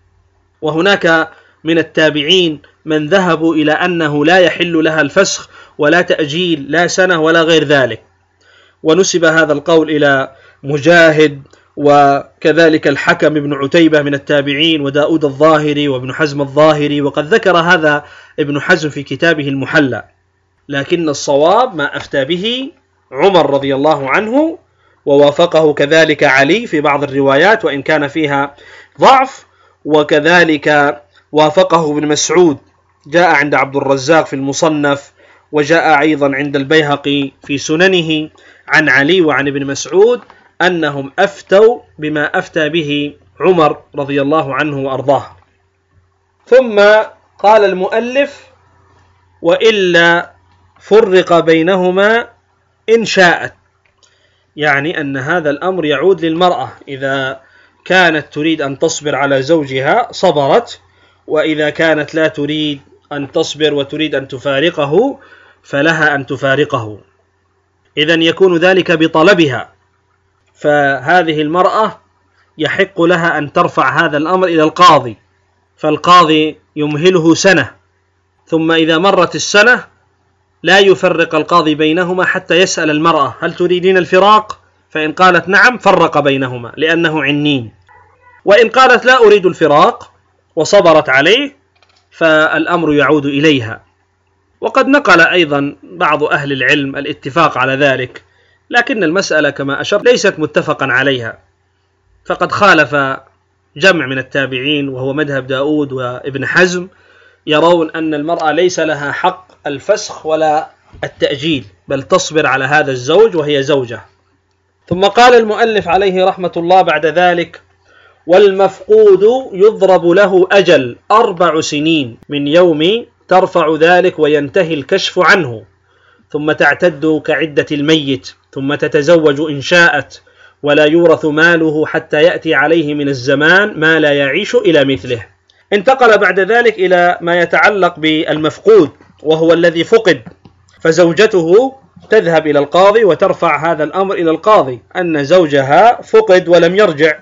وهناك من التابعين من ذهبوا إلى أنه لا يحل لها الفسخ ولا تأجيل لا سنة ولا غير ذلك، ونسب هذا القول إلى مجاهد وكذلك الحكم بن عتيبة من التابعين وداود الظاهري وابن حزم الظاهري، وقد ذكر هذا ابن حزم في كتابه المحلى. لكن الصواب ما أفتى به عمر رضي الله عنه ووافقه كذلك علي في بعض الروايات وإن كان فيها ضعف، وكذلك وافقه ابن مسعود، جاء عند عبد الرزاق في المصنف، وجاء أيضا عند البيهقي في سننه عن علي وعن ابن مسعود أنهم أفتوا بما أفتى به عمر رضي الله عنه وأرضاه. ثم قال المؤلف: وإلا فرق بينهما إن شاءت، يعني أن هذا الأمر يعود للمرأة، إذا كانت تريد أن تصبر على زوجها صبرت، وإذا كانت لا تريد أن تصبر وتريد أن تفارقه فلها أن تفارقه، إذن يكون ذلك بطلبها، فهذه المرأة يحق لها أن ترفع هذا الأمر إلى القاضي، فالقاضي يمهله سنة، ثم إذا مرت السنة لا يفرق القاضي بينهما حتى يسأل المرأة: هل تريدين الفراق؟ فإن قالت نعم فرق بينهما لأنه عنين، وإن قالت لا أريد الفراق وصبرت عليه فالأمر يعود إليها. وقد نقل أيضا بعض أهل العلم الاتفاق على ذلك، لكن المسألة كما أشرت ليست متفقا عليها، فقد خالف جمع من التابعين وهو مذهب داود وابن حزم، يرون أن المرأة ليس لها حق الفسخ ولا التأجيل، بل تصبر على هذا الزوج وهي زوجة. ثم قال المؤلف عليه رحمة الله بعد ذلك: والمفقود يضرب له أجل أربع سنين من يوم ترفع ذلك وينتهي الكشف عنه، ثم تعتد كعدة الميت، ثم تتزوج إن شاءت، ولا يورث ماله حتى يأتي عليه من الزمان ما لا يعيش إلى مثله. انتقل بعد ذلك إلى ما يتعلق بالمفقود وهو الذي فقد، فزوجته تذهب إلى القاضي وترفع هذا الأمر إلى القاضي أن زوجها فقد ولم يرجع،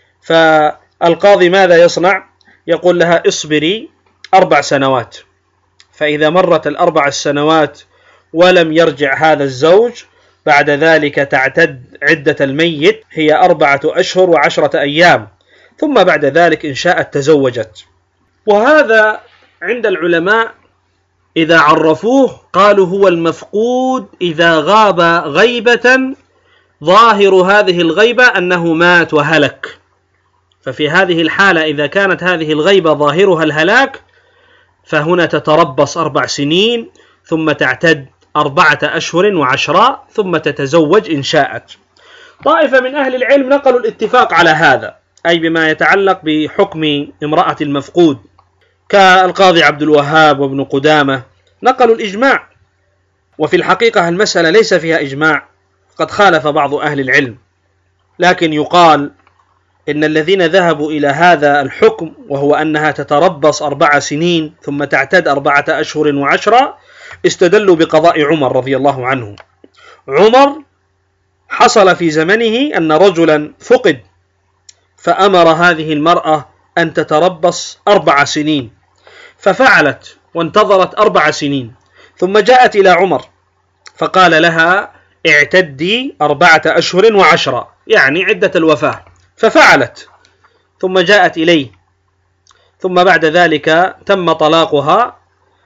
فالقاضي ماذا يصنع؟ يقول لها: اصبري أربع سنوات، فإذا مرت الأربع السنوات ولم يرجع هذا الزوج بعد ذلك تعتد عدة الميت، هي أربعة أشهر وعشرة أيام، ثم بعد ذلك إن شاءت تزوجت. وهذا عند العلماء إذا عرفوه قالوا هو المفقود إذا غاب غيبة ظاهر هذه الغيبة أنه مات وهلك، ففي هذه الحالة إذا كانت هذه الغيبة ظاهرها الهلاك فهنا تتربص أربع سنين، ثم تعتد أربعة أشهر وعشرة، ثم تتزوج إن شاءت. طائفة من أهل العلم نقلوا الاتفاق على هذا، أي بما يتعلق بحكم امرأة المفقود، كالقاضي عبد الوهاب وابن قدامة نقلوا الإجماع، وفي الحقيقة المسألة ليس فيها إجماع، قد خالف بعض أهل العلم، لكن يقال إن الذين ذهبوا إلى هذا الحكم وهو أنها تتربص أربع سنين ثم تعتد أربعة أشهر وعشرة استدلوا بقضاء عمر رضي الله عنه. عمر حصل في زمنه أن رجلا فقد، فأمر هذه المرأة أن تتربص أربع سنين، ففعلت وانتظرت أربع سنين، ثم جاءت إلى عمر فقال لها: اعتدي أربعة أشهر وعشرة، يعني عدة الوفاة، ففعلت، ثم جاءت إليه، ثم بعد ذلك تم طلاقها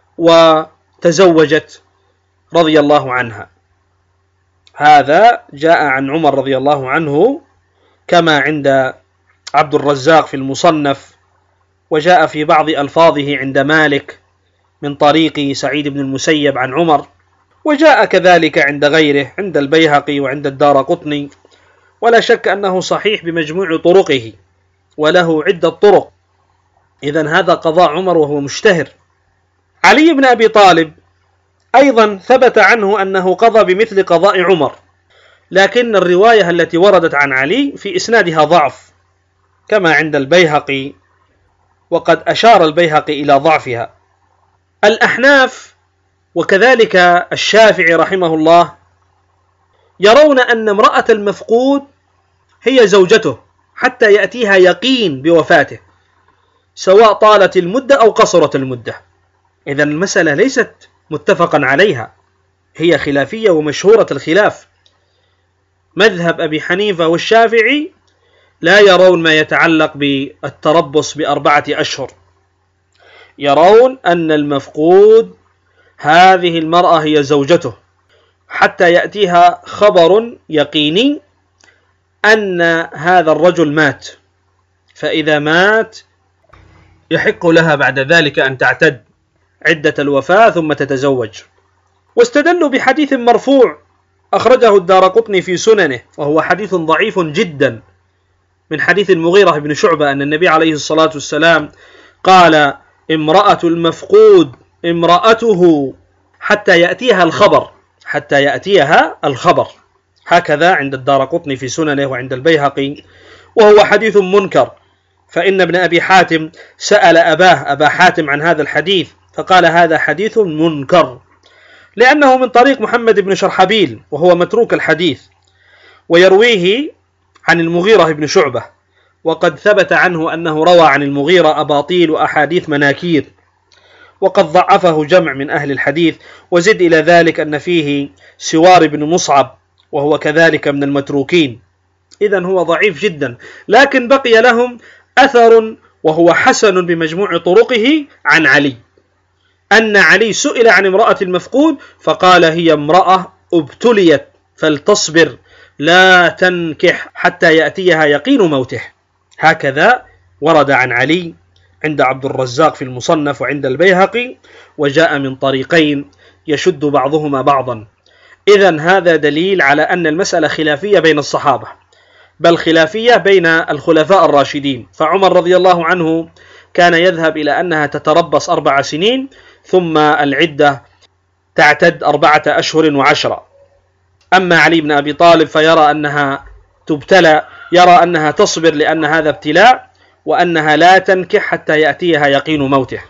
وتزوجت رضي الله عنها. هذا جاء عن عمر رضي الله عنه كما عند عبد الرزاق في المصنف، وجاء في بعض ألفاظه عند مالك من طريق سعيد بن المسيب عن عمر، وجاء كذلك عند غيره عند البيهقي وعند الدارقطني، ولا شك أنه صحيح بمجموع طرقه وله عدة طرق. إذن هذا قضاء عمر وهو مشتهر. علي بن أبي طالب أيضا ثبت عنه أنه قضى بمثل قضاء عمر، لكن الرواية التي وردت عن علي في إسنادها ضعف كما عند البيهقي، وقد أشار البيهقي إلى ضعفها. الأحناف وكذلك الشافعي رحمه الله يرون أن امرأة المفقود هي زوجته حتى يأتيها يقين بوفاته، سواء طالت المدة أو قصرت المدة. إذن المسألة ليست متفقا عليها، هي خلافية ومشهورة الخلاف. مذهب أبي حنيفة والشافعي لا يرون ما يتعلق بالتربص بأربعة أشهر، يرون أن المفقود هذه المرأة هي زوجته حتى يأتيها خبر يقيني أن هذا الرجل مات، فإذا مات يحق لها بعد ذلك أن تعتد عدة الوفاة ثم تتزوج. واستدلوا بحديث مرفوع أخرجه الدارقطني في سننه، وهو حديث ضعيف جدا، من حديث المغيرة بن شعبة أن النبي عليه الصلاة والسلام قال: امرأة المفقود امرأته حتى يأتيها الخبر، حتى يأتيها الخبر. هكذا عند الدارقطني في سننه وعند البيهقي، وهو حديث منكر. فإن ابن أبي حاتم سأل أباه أبا حاتم عن هذا الحديث فقال: هذا حديث منكر، لأنه من طريق محمد بن شرحبيل وهو متروك الحديث، ويرويه عن المغيرة بن شعبة، وقد ثبت عنه أنه روى عن المغيرة أباطيل وأحاديث مناكير، وقد ضعفه جمع من أهل الحديث. وزد إلى ذلك أن فيه سوار بن مصعب وهو كذلك من المتروكين، إذن هو ضعيف جدا، لكن بقي لهم أثر وهو حسن بمجموع طرقه عن علي، أن علي سئل عن امرأة المفقود فقال: هي امرأة ابتليت فلتصبر لا تنكح حتى يأتيها يقين موته. هكذا ورد عن علي عند عبد الرزاق في المصنف وعند البيهقي، وجاء من طريقين يشد بعضهما بعضا. إذن هذا دليل على أن المسألة خلافية بين الصحابة، بل خلافية بين الخلفاء الراشدين. فعمر رضي الله عنه كان يذهب إلى أنها تتربص أربع سنين ثم العدة تعتد أربعة أشهر وعشرة. أما علي بن أبي طالب فيرى أنها تبتلى، يرى أنها تصبر لأن هذا ابتلاء، وأنها لا تنكح حتى يأتيها يقين موته.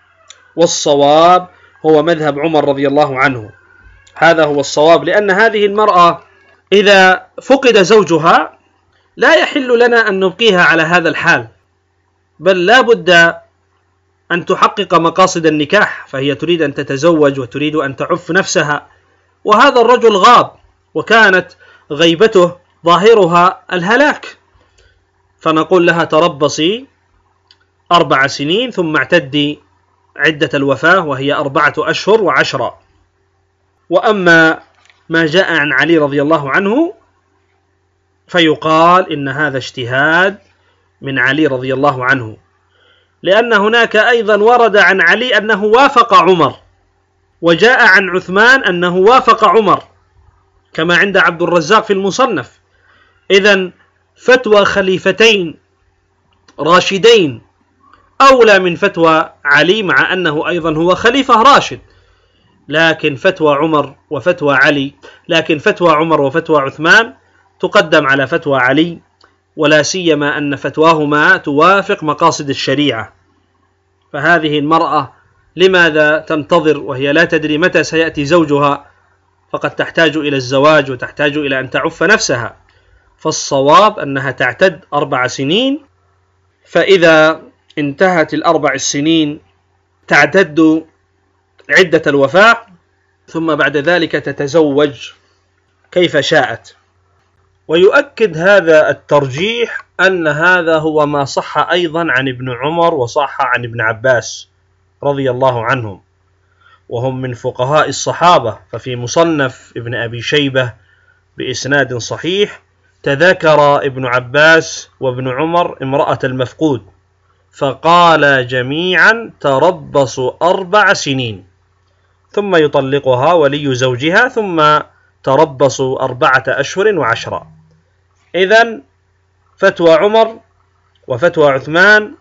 والصواب هو مذهب عمر رضي الله عنه، هذا هو الصواب، لأن هذه المرأة إذا فقد زوجها لا يحل لنا أن نبقيها على هذا الحال، بل لا بد أن تحقق مقاصد النكاح، فهي تريد أن تتزوج وتريد أن تعف نفسها، وهذا الرجل غاب وكانت غيبته ظاهرها الهلاك، فنقول لها: تربصي أربع سنين ثم اعتدي عدة الوفاة وهي أربعة أشهر وعشرة. وأما ما جاء عن علي رضي الله عنه فيقال إن هذا اجتهاد من علي رضي الله عنه، لأن هناك أيضا ورد عن علي أنه وافق عمر، وجاء عن عثمان أنه وافق عمر، كما عند عبد الرزاق في المصنف. إذن فتوى خليفتين راشدين أولى من فتوى علي، مع أنه أيضا هو خليفة راشد، لكن فتوى عمر وفتوى علي لكن فتوى عمر وفتوى عثمان تقدم على فتوى علي، ولا سيما أن فتواهما توافق مقاصد الشريعة. فهذه المرأة لماذا تنتظر وهي لا تدري متى سيأتي زوجها؟ فقد تحتاج إلى الزواج وتحتاج إلى أن تعف نفسها. فالصواب أنها تعتد أربع سنين، فإذا انتهت الأربع السنين تعتد عدة الوفاة، ثم بعد ذلك تتزوج كيف شاءت. ويؤكد هذا الترجيح أن هذا هو ما صح أيضا عن ابن عمر وصح عن ابن عباس رضي الله عنهم، وهم من فقهاء الصحابة. ففي مصنف ابن أبي شيبة بإسناد صحيح تذكر ابن عباس وابن عمر امرأة المفقود فقال جميعا: تربصوا أربع سنين ثم يطلقها ولي زوجها ثم تربصوا أربعة أشهر وعشرة. إذن فتوى عمر وفتوى عثمان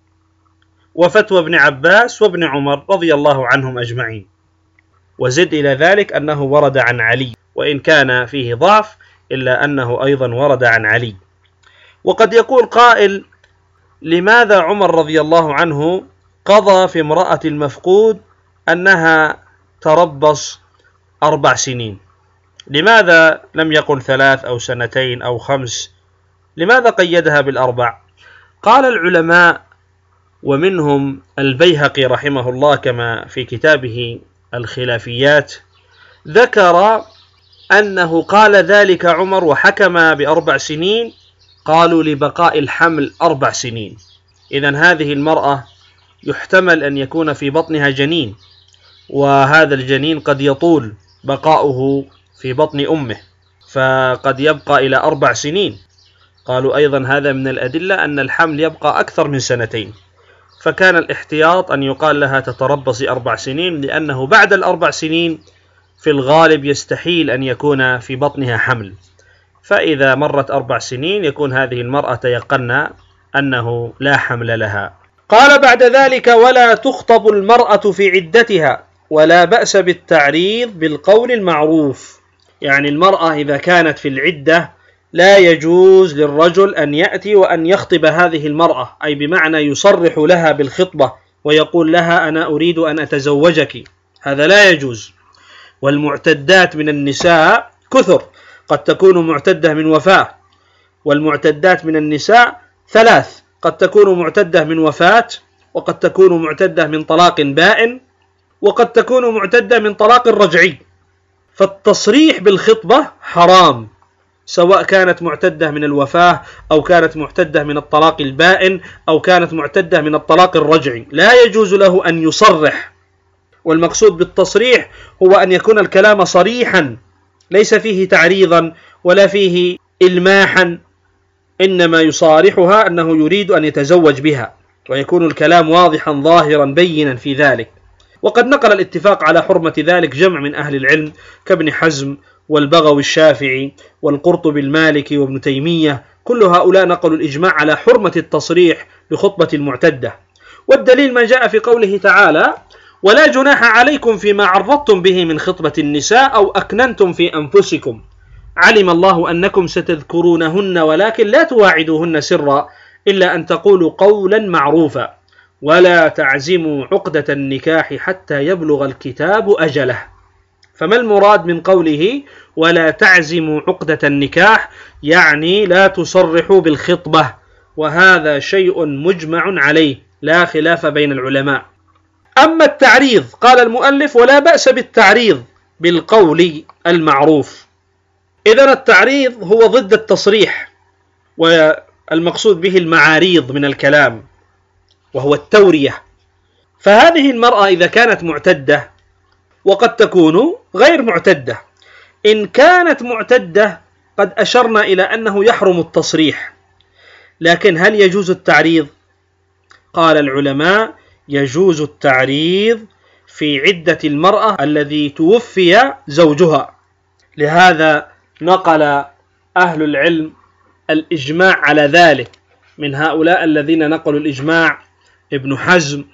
وفتوى ابن عباس وابن عمر رضي الله عنهم أجمعين. وزد إلى ذلك أنه ورد عن علي، وإن كان فيه ضعف إلا أنه أيضا ورد عن علي. وقد يقول قائل: لماذا عمر رضي الله عنه قضى في امرأة المفقود أنها تربص أربع سنين؟ لماذا لم يقل ثلاث أو سنتين أو خمس؟ لماذا قيدها بالأربع؟ قال العلماء، ومنهم البيهقي رحمه الله كما في كتابه الخلافيات، ذكر أنه قال ذلك عمر وحكم بأربع سنين، قالوا لبقاء الحمل أربع سنين. إذن هذه المرأة يحتمل أن يكون في بطنها جنين، وهذا الجنين قد يطول بقاؤه في بطن أمه، فقد يبقى إلى أربع سنين. قالوا أيضا هذا من الأدلة أن الحمل يبقى أكثر من سنتين، فكان الاحتياط أن يقال لها تتربصي أربع سنين، لأنه بعد الأربع سنين في الغالب يستحيل أن يكون في بطنها حمل، فإذا مرت أربع سنين يكون هذه المرأة تيقن أنه لا حمل لها. قال بعد ذلك: ولا تخطب المرأة في عدتها ولا بأس بالتعريض بالقول المعروف. يعني المرأة إذا كانت في العدة لا يجوز للرجل أن يأتي وأن يخطب هذه المرأة، أي بمعنى يصرح لها بالخطبة ويقول لها أنا أريد أن أتزوجك، هذا لا يجوز. والمعتدات من النساء كثر، قد تكون معتدة من وفاة، والمعتدات من النساء ثلاث: قد تكون معتدة من وفاة، وقد تكون معتدة من طلاق بائن، وقد تكون معتدة من طلاق رجعي. فالتصريح بالخطبة حرام، سواء كانت معتدة من الوفاة أو كانت معتدة من الطلاق البائن أو كانت معتدة من الطلاق الرجعي، لا يجوز له أن يصرح. والمقصود بالتصريح هو أن يكون الكلام صريحا، ليس فيه تعريضا ولا فيه إلماحا، إنما يصارحها أنه يريد أن يتزوج بها، ويكون الكلام واضحا ظاهرا بينا في ذلك. وقد نقل الاتفاق على حرمة ذلك جمع من أهل العلم كابن حزم والبغوي الشافعي والقرطبي المالكي وابن تيمية، كل هؤلاء نقلوا الإجماع على حرمة التصريح بخطبة المعتدة. والدليل ما جاء في قوله تعالى: ولا جناح عليكم فيما عرضتم به من خطبة النساء أو أكننتم في أنفسكم علم الله أنكم ستذكرونهن ولكن لا تواعدوهن سرا إلا أن تقولوا قولا معروفا ولا تعزموا عقدة النكاح حتى يبلغ الكتاب أجله. فما المراد من قوله ولا تعزموا عقدة النكاح؟ يعني لا تصرحوا بالخطبة، وهذا شيء مجمع عليه لا خلاف بين العلماء. أما التعريض قال المؤلف: ولا بأس بالتعريض بالقول المعروف. إذن التعريض هو ضد التصريح، والمقصود به المعاريض من الكلام وهو التورية. فهذه المرأة إذا كانت معتدة، وقد تكون غير معتدة، إن كانت معتدة قد أشرنا إلى أنه يحرم التصريح، لكن هل يجوز التعريض؟ قال العلماء: يجوز التعريض في عدة المرأة الذي توفي زوجها. لهذا نقل أهل العلم الإجماع على ذلك، من هؤلاء الذين نقلوا الإجماع ابن حزم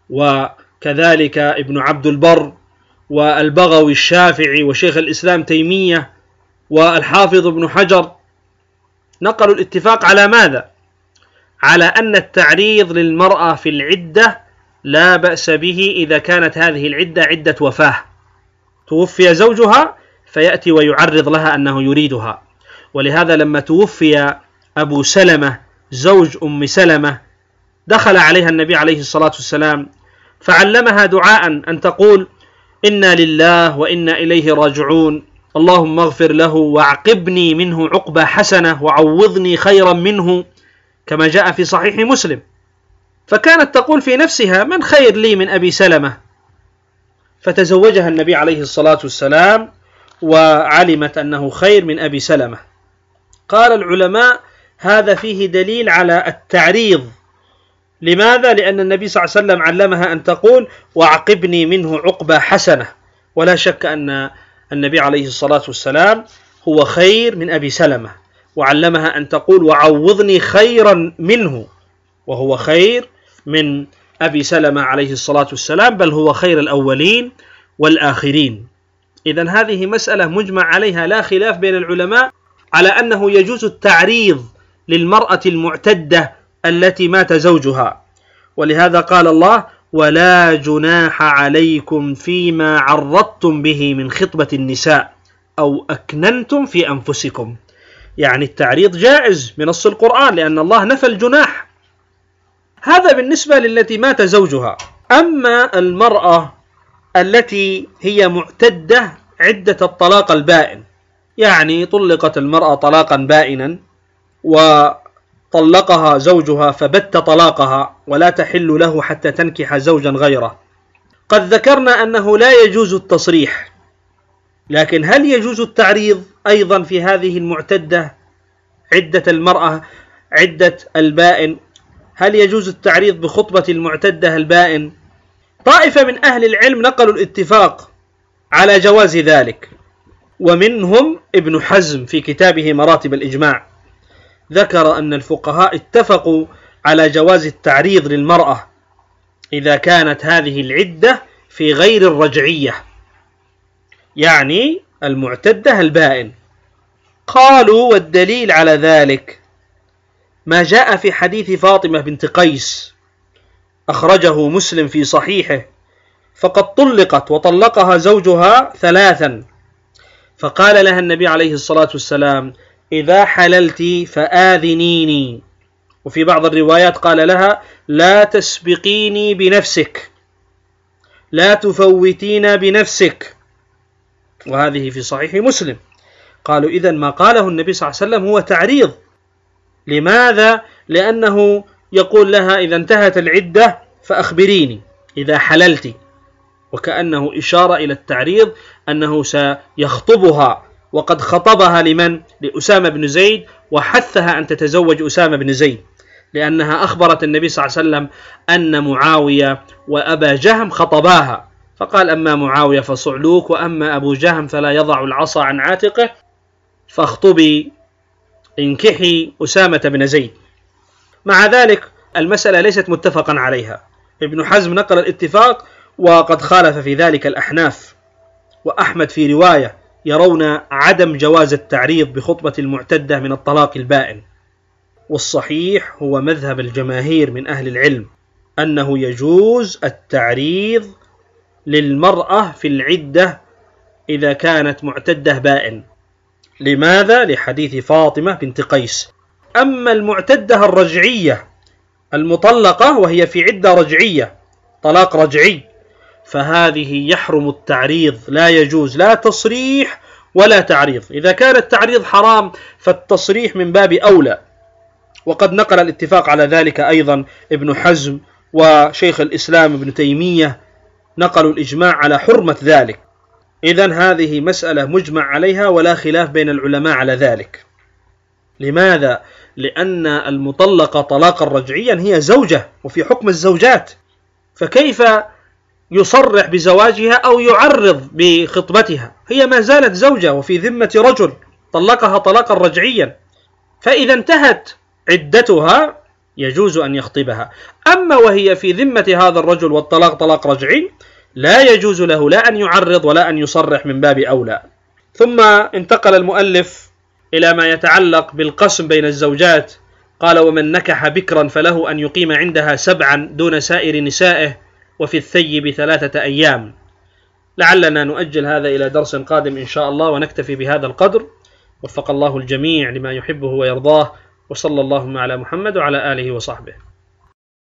وكذلك ابن عبد البر والبغوي الشافعي وشيخ الإسلام تيمية والحافظ ابن حجر، نقلوا الاتفاق على ماذا؟ على أن التعريض للمرأة في العدة لا بأس به إذا كانت هذه العدة عدة وفاة، توفي زوجها فيأتي ويعرض لها أنه يريدها. ولهذا لما توفي أبو سلمة زوج أم سلمة دخل عليها النبي عليه الصلاة والسلام فعلمها دعاء أن تقول: إنا لله وإنا إليه راجعون، اللهم اغفر له واعقبني منه عقبة حسنة وعوضني خيرا منه، كما جاء في صحيح مسلم. فكانت تقول في نفسها: من خير لي من أبي سلمة؟ فتزوجها النبي عليه الصلاة والسلام وعلمت أنه خير من أبي سلمة. قال العلماء: هذا فيه دليل على التعريض. لماذا؟ لأن النبي صلى الله عليه وسلم علمها أن تقول: واعقبني منه عقبة حسنة. ولا شك أن النبي عليه الصلاة والسلام هو خير من أبي سلمة، وعلمها أن تقول: وعوضني خيرا منه، وهو خير من أبي سلمة عليه الصلاة والسلام، بل هو خير الأولين والآخرين. إذن هذه مسألة مجمع عليها لا خلاف بين العلماء على أنه يجوز التعريض للمرأة المعتدة التي مات زوجها. ولهذا قال الله: ولا جناح عليكم فيما عرضتم به من خطبة النساء أو أكننتم في أنفسكم. يعني التعريض جائز بنص القرآن، لأن الله نفى الجناح. هذا بالنسبة للتي مات زوجها. أما المرأة التي هي معتدة عدة الطلاق البائن، يعني طلقت المرأة طلاقا بائنا وطلقها زوجها فبت طلاقها ولا تحل له حتى تنكح زوجا غيره، قد ذكرنا أنه لا يجوز التصريح، لكن هل يجوز التعريض أيضا في هذه المعتدة عدة المرأة عدة البائن؟ هل يجوز التعريض بخطبة المعتدة البائن؟ طائفة من أهل العلم نقلوا الاتفاق على جواز ذلك، ومنهم ابن حزم في كتابه مراتب الإجماع ذكر أن الفقهاء اتفقوا على جواز التعريض للمرأة إذا كانت هذه العدة في غير الرجعية، يعني المعتدة البائن. قالوا والدليل على ذلك ما جاء في حديث فاطمة بنت قيس أخرجه مسلم في صحيحه، فقد طلقت وطلقها زوجها ثلاثا، فقال لها النبي عليه الصلاة والسلام: إذا حللت فآذنيني. وفي بعض الروايات قال لها: لا تسبقيني بنفسك، لا تفوتين بنفسك، وهذه في صحيح مسلم. قالوا إذن ما قاله النبي صلى الله عليه وسلم هو تعريض. لماذا؟ لأنه يقول لها: إذا انتهت العدة فأخبريني إذا حللت، وكأنه إشارة إلى التعريض أنه سيخطبها، وقد خطبها لمن؟ لأسامة بن زيد، وحثها أن تتزوج أسامة بن زيد، لأنها أخبرت النبي صلى الله عليه وسلم أن معاوية وأبا جهم خطباها، فقال: أما معاوية فصعلوك، وأما أبو جهم فلا يضع العصا عن عاتقه، فاخطبي انكحي أسامة بن زيد. مع ذلك المسألة ليست متفقا عليها، ابن حزم نقل الاتفاق، وقد خالف في ذلك الأحناف وأحمد في رواية يرون عدم جواز التعريض بخطبة المعتدة من الطلاق البائن. والصحيح هو مذهب الجماهير من أهل العلم أنه يجوز التعريض للمرأة في العدة إذا كانت معتدة بائن. لماذا؟ لحديث فاطمة بنت قيس. أما المعتدة الرجعية المطلقة وهي في عدة رجعية طلاق رجعي، فهذه يحرم التعريض، لا يجوز لا تصريح ولا تعريض. إذا كان التعريض حرام فالتصريح من باب أولى، وقد نقل الاتفاق على ذلك أيضا ابن حزم وشيخ الإسلام ابن تيمية، نقلوا الإجماع على حرمة ذلك. إذن هذه مسألة مجمع عليها ولا خلاف بين العلماء على ذلك. لماذا؟ لأن المطلقة طلاقا رجعيا هي زوجة وفي حكم الزوجات، فكيف يصرح بزواجها أو يعرض بخطبتها؟ هي ما زالت زوجة وفي ذمة رجل طلقها طلاقا رجعيا، فإذا انتهت عدتها يجوز أن يخطبها. أما وهي في ذمة هذا الرجل والطلاق طلاق رجعي لا يجوز له لا أن يعرض ولا أن يصرح من باب أولى. ثم انتقل المؤلف إلى ما يتعلق بالقسم بين الزوجات، قال: ومن نكح بكرا فله أن يقيم عندها سبعا دون سائر نسائه، وفي الثيب ثلاثة أيام. لعلنا نؤجل هذا إلى درس قادم إن شاء الله، ونكتفي بهذا القدر. وفق الله الجميع لما يحبه ويرضاه، وصلى اللهم على محمد وعلى آله وصحبه.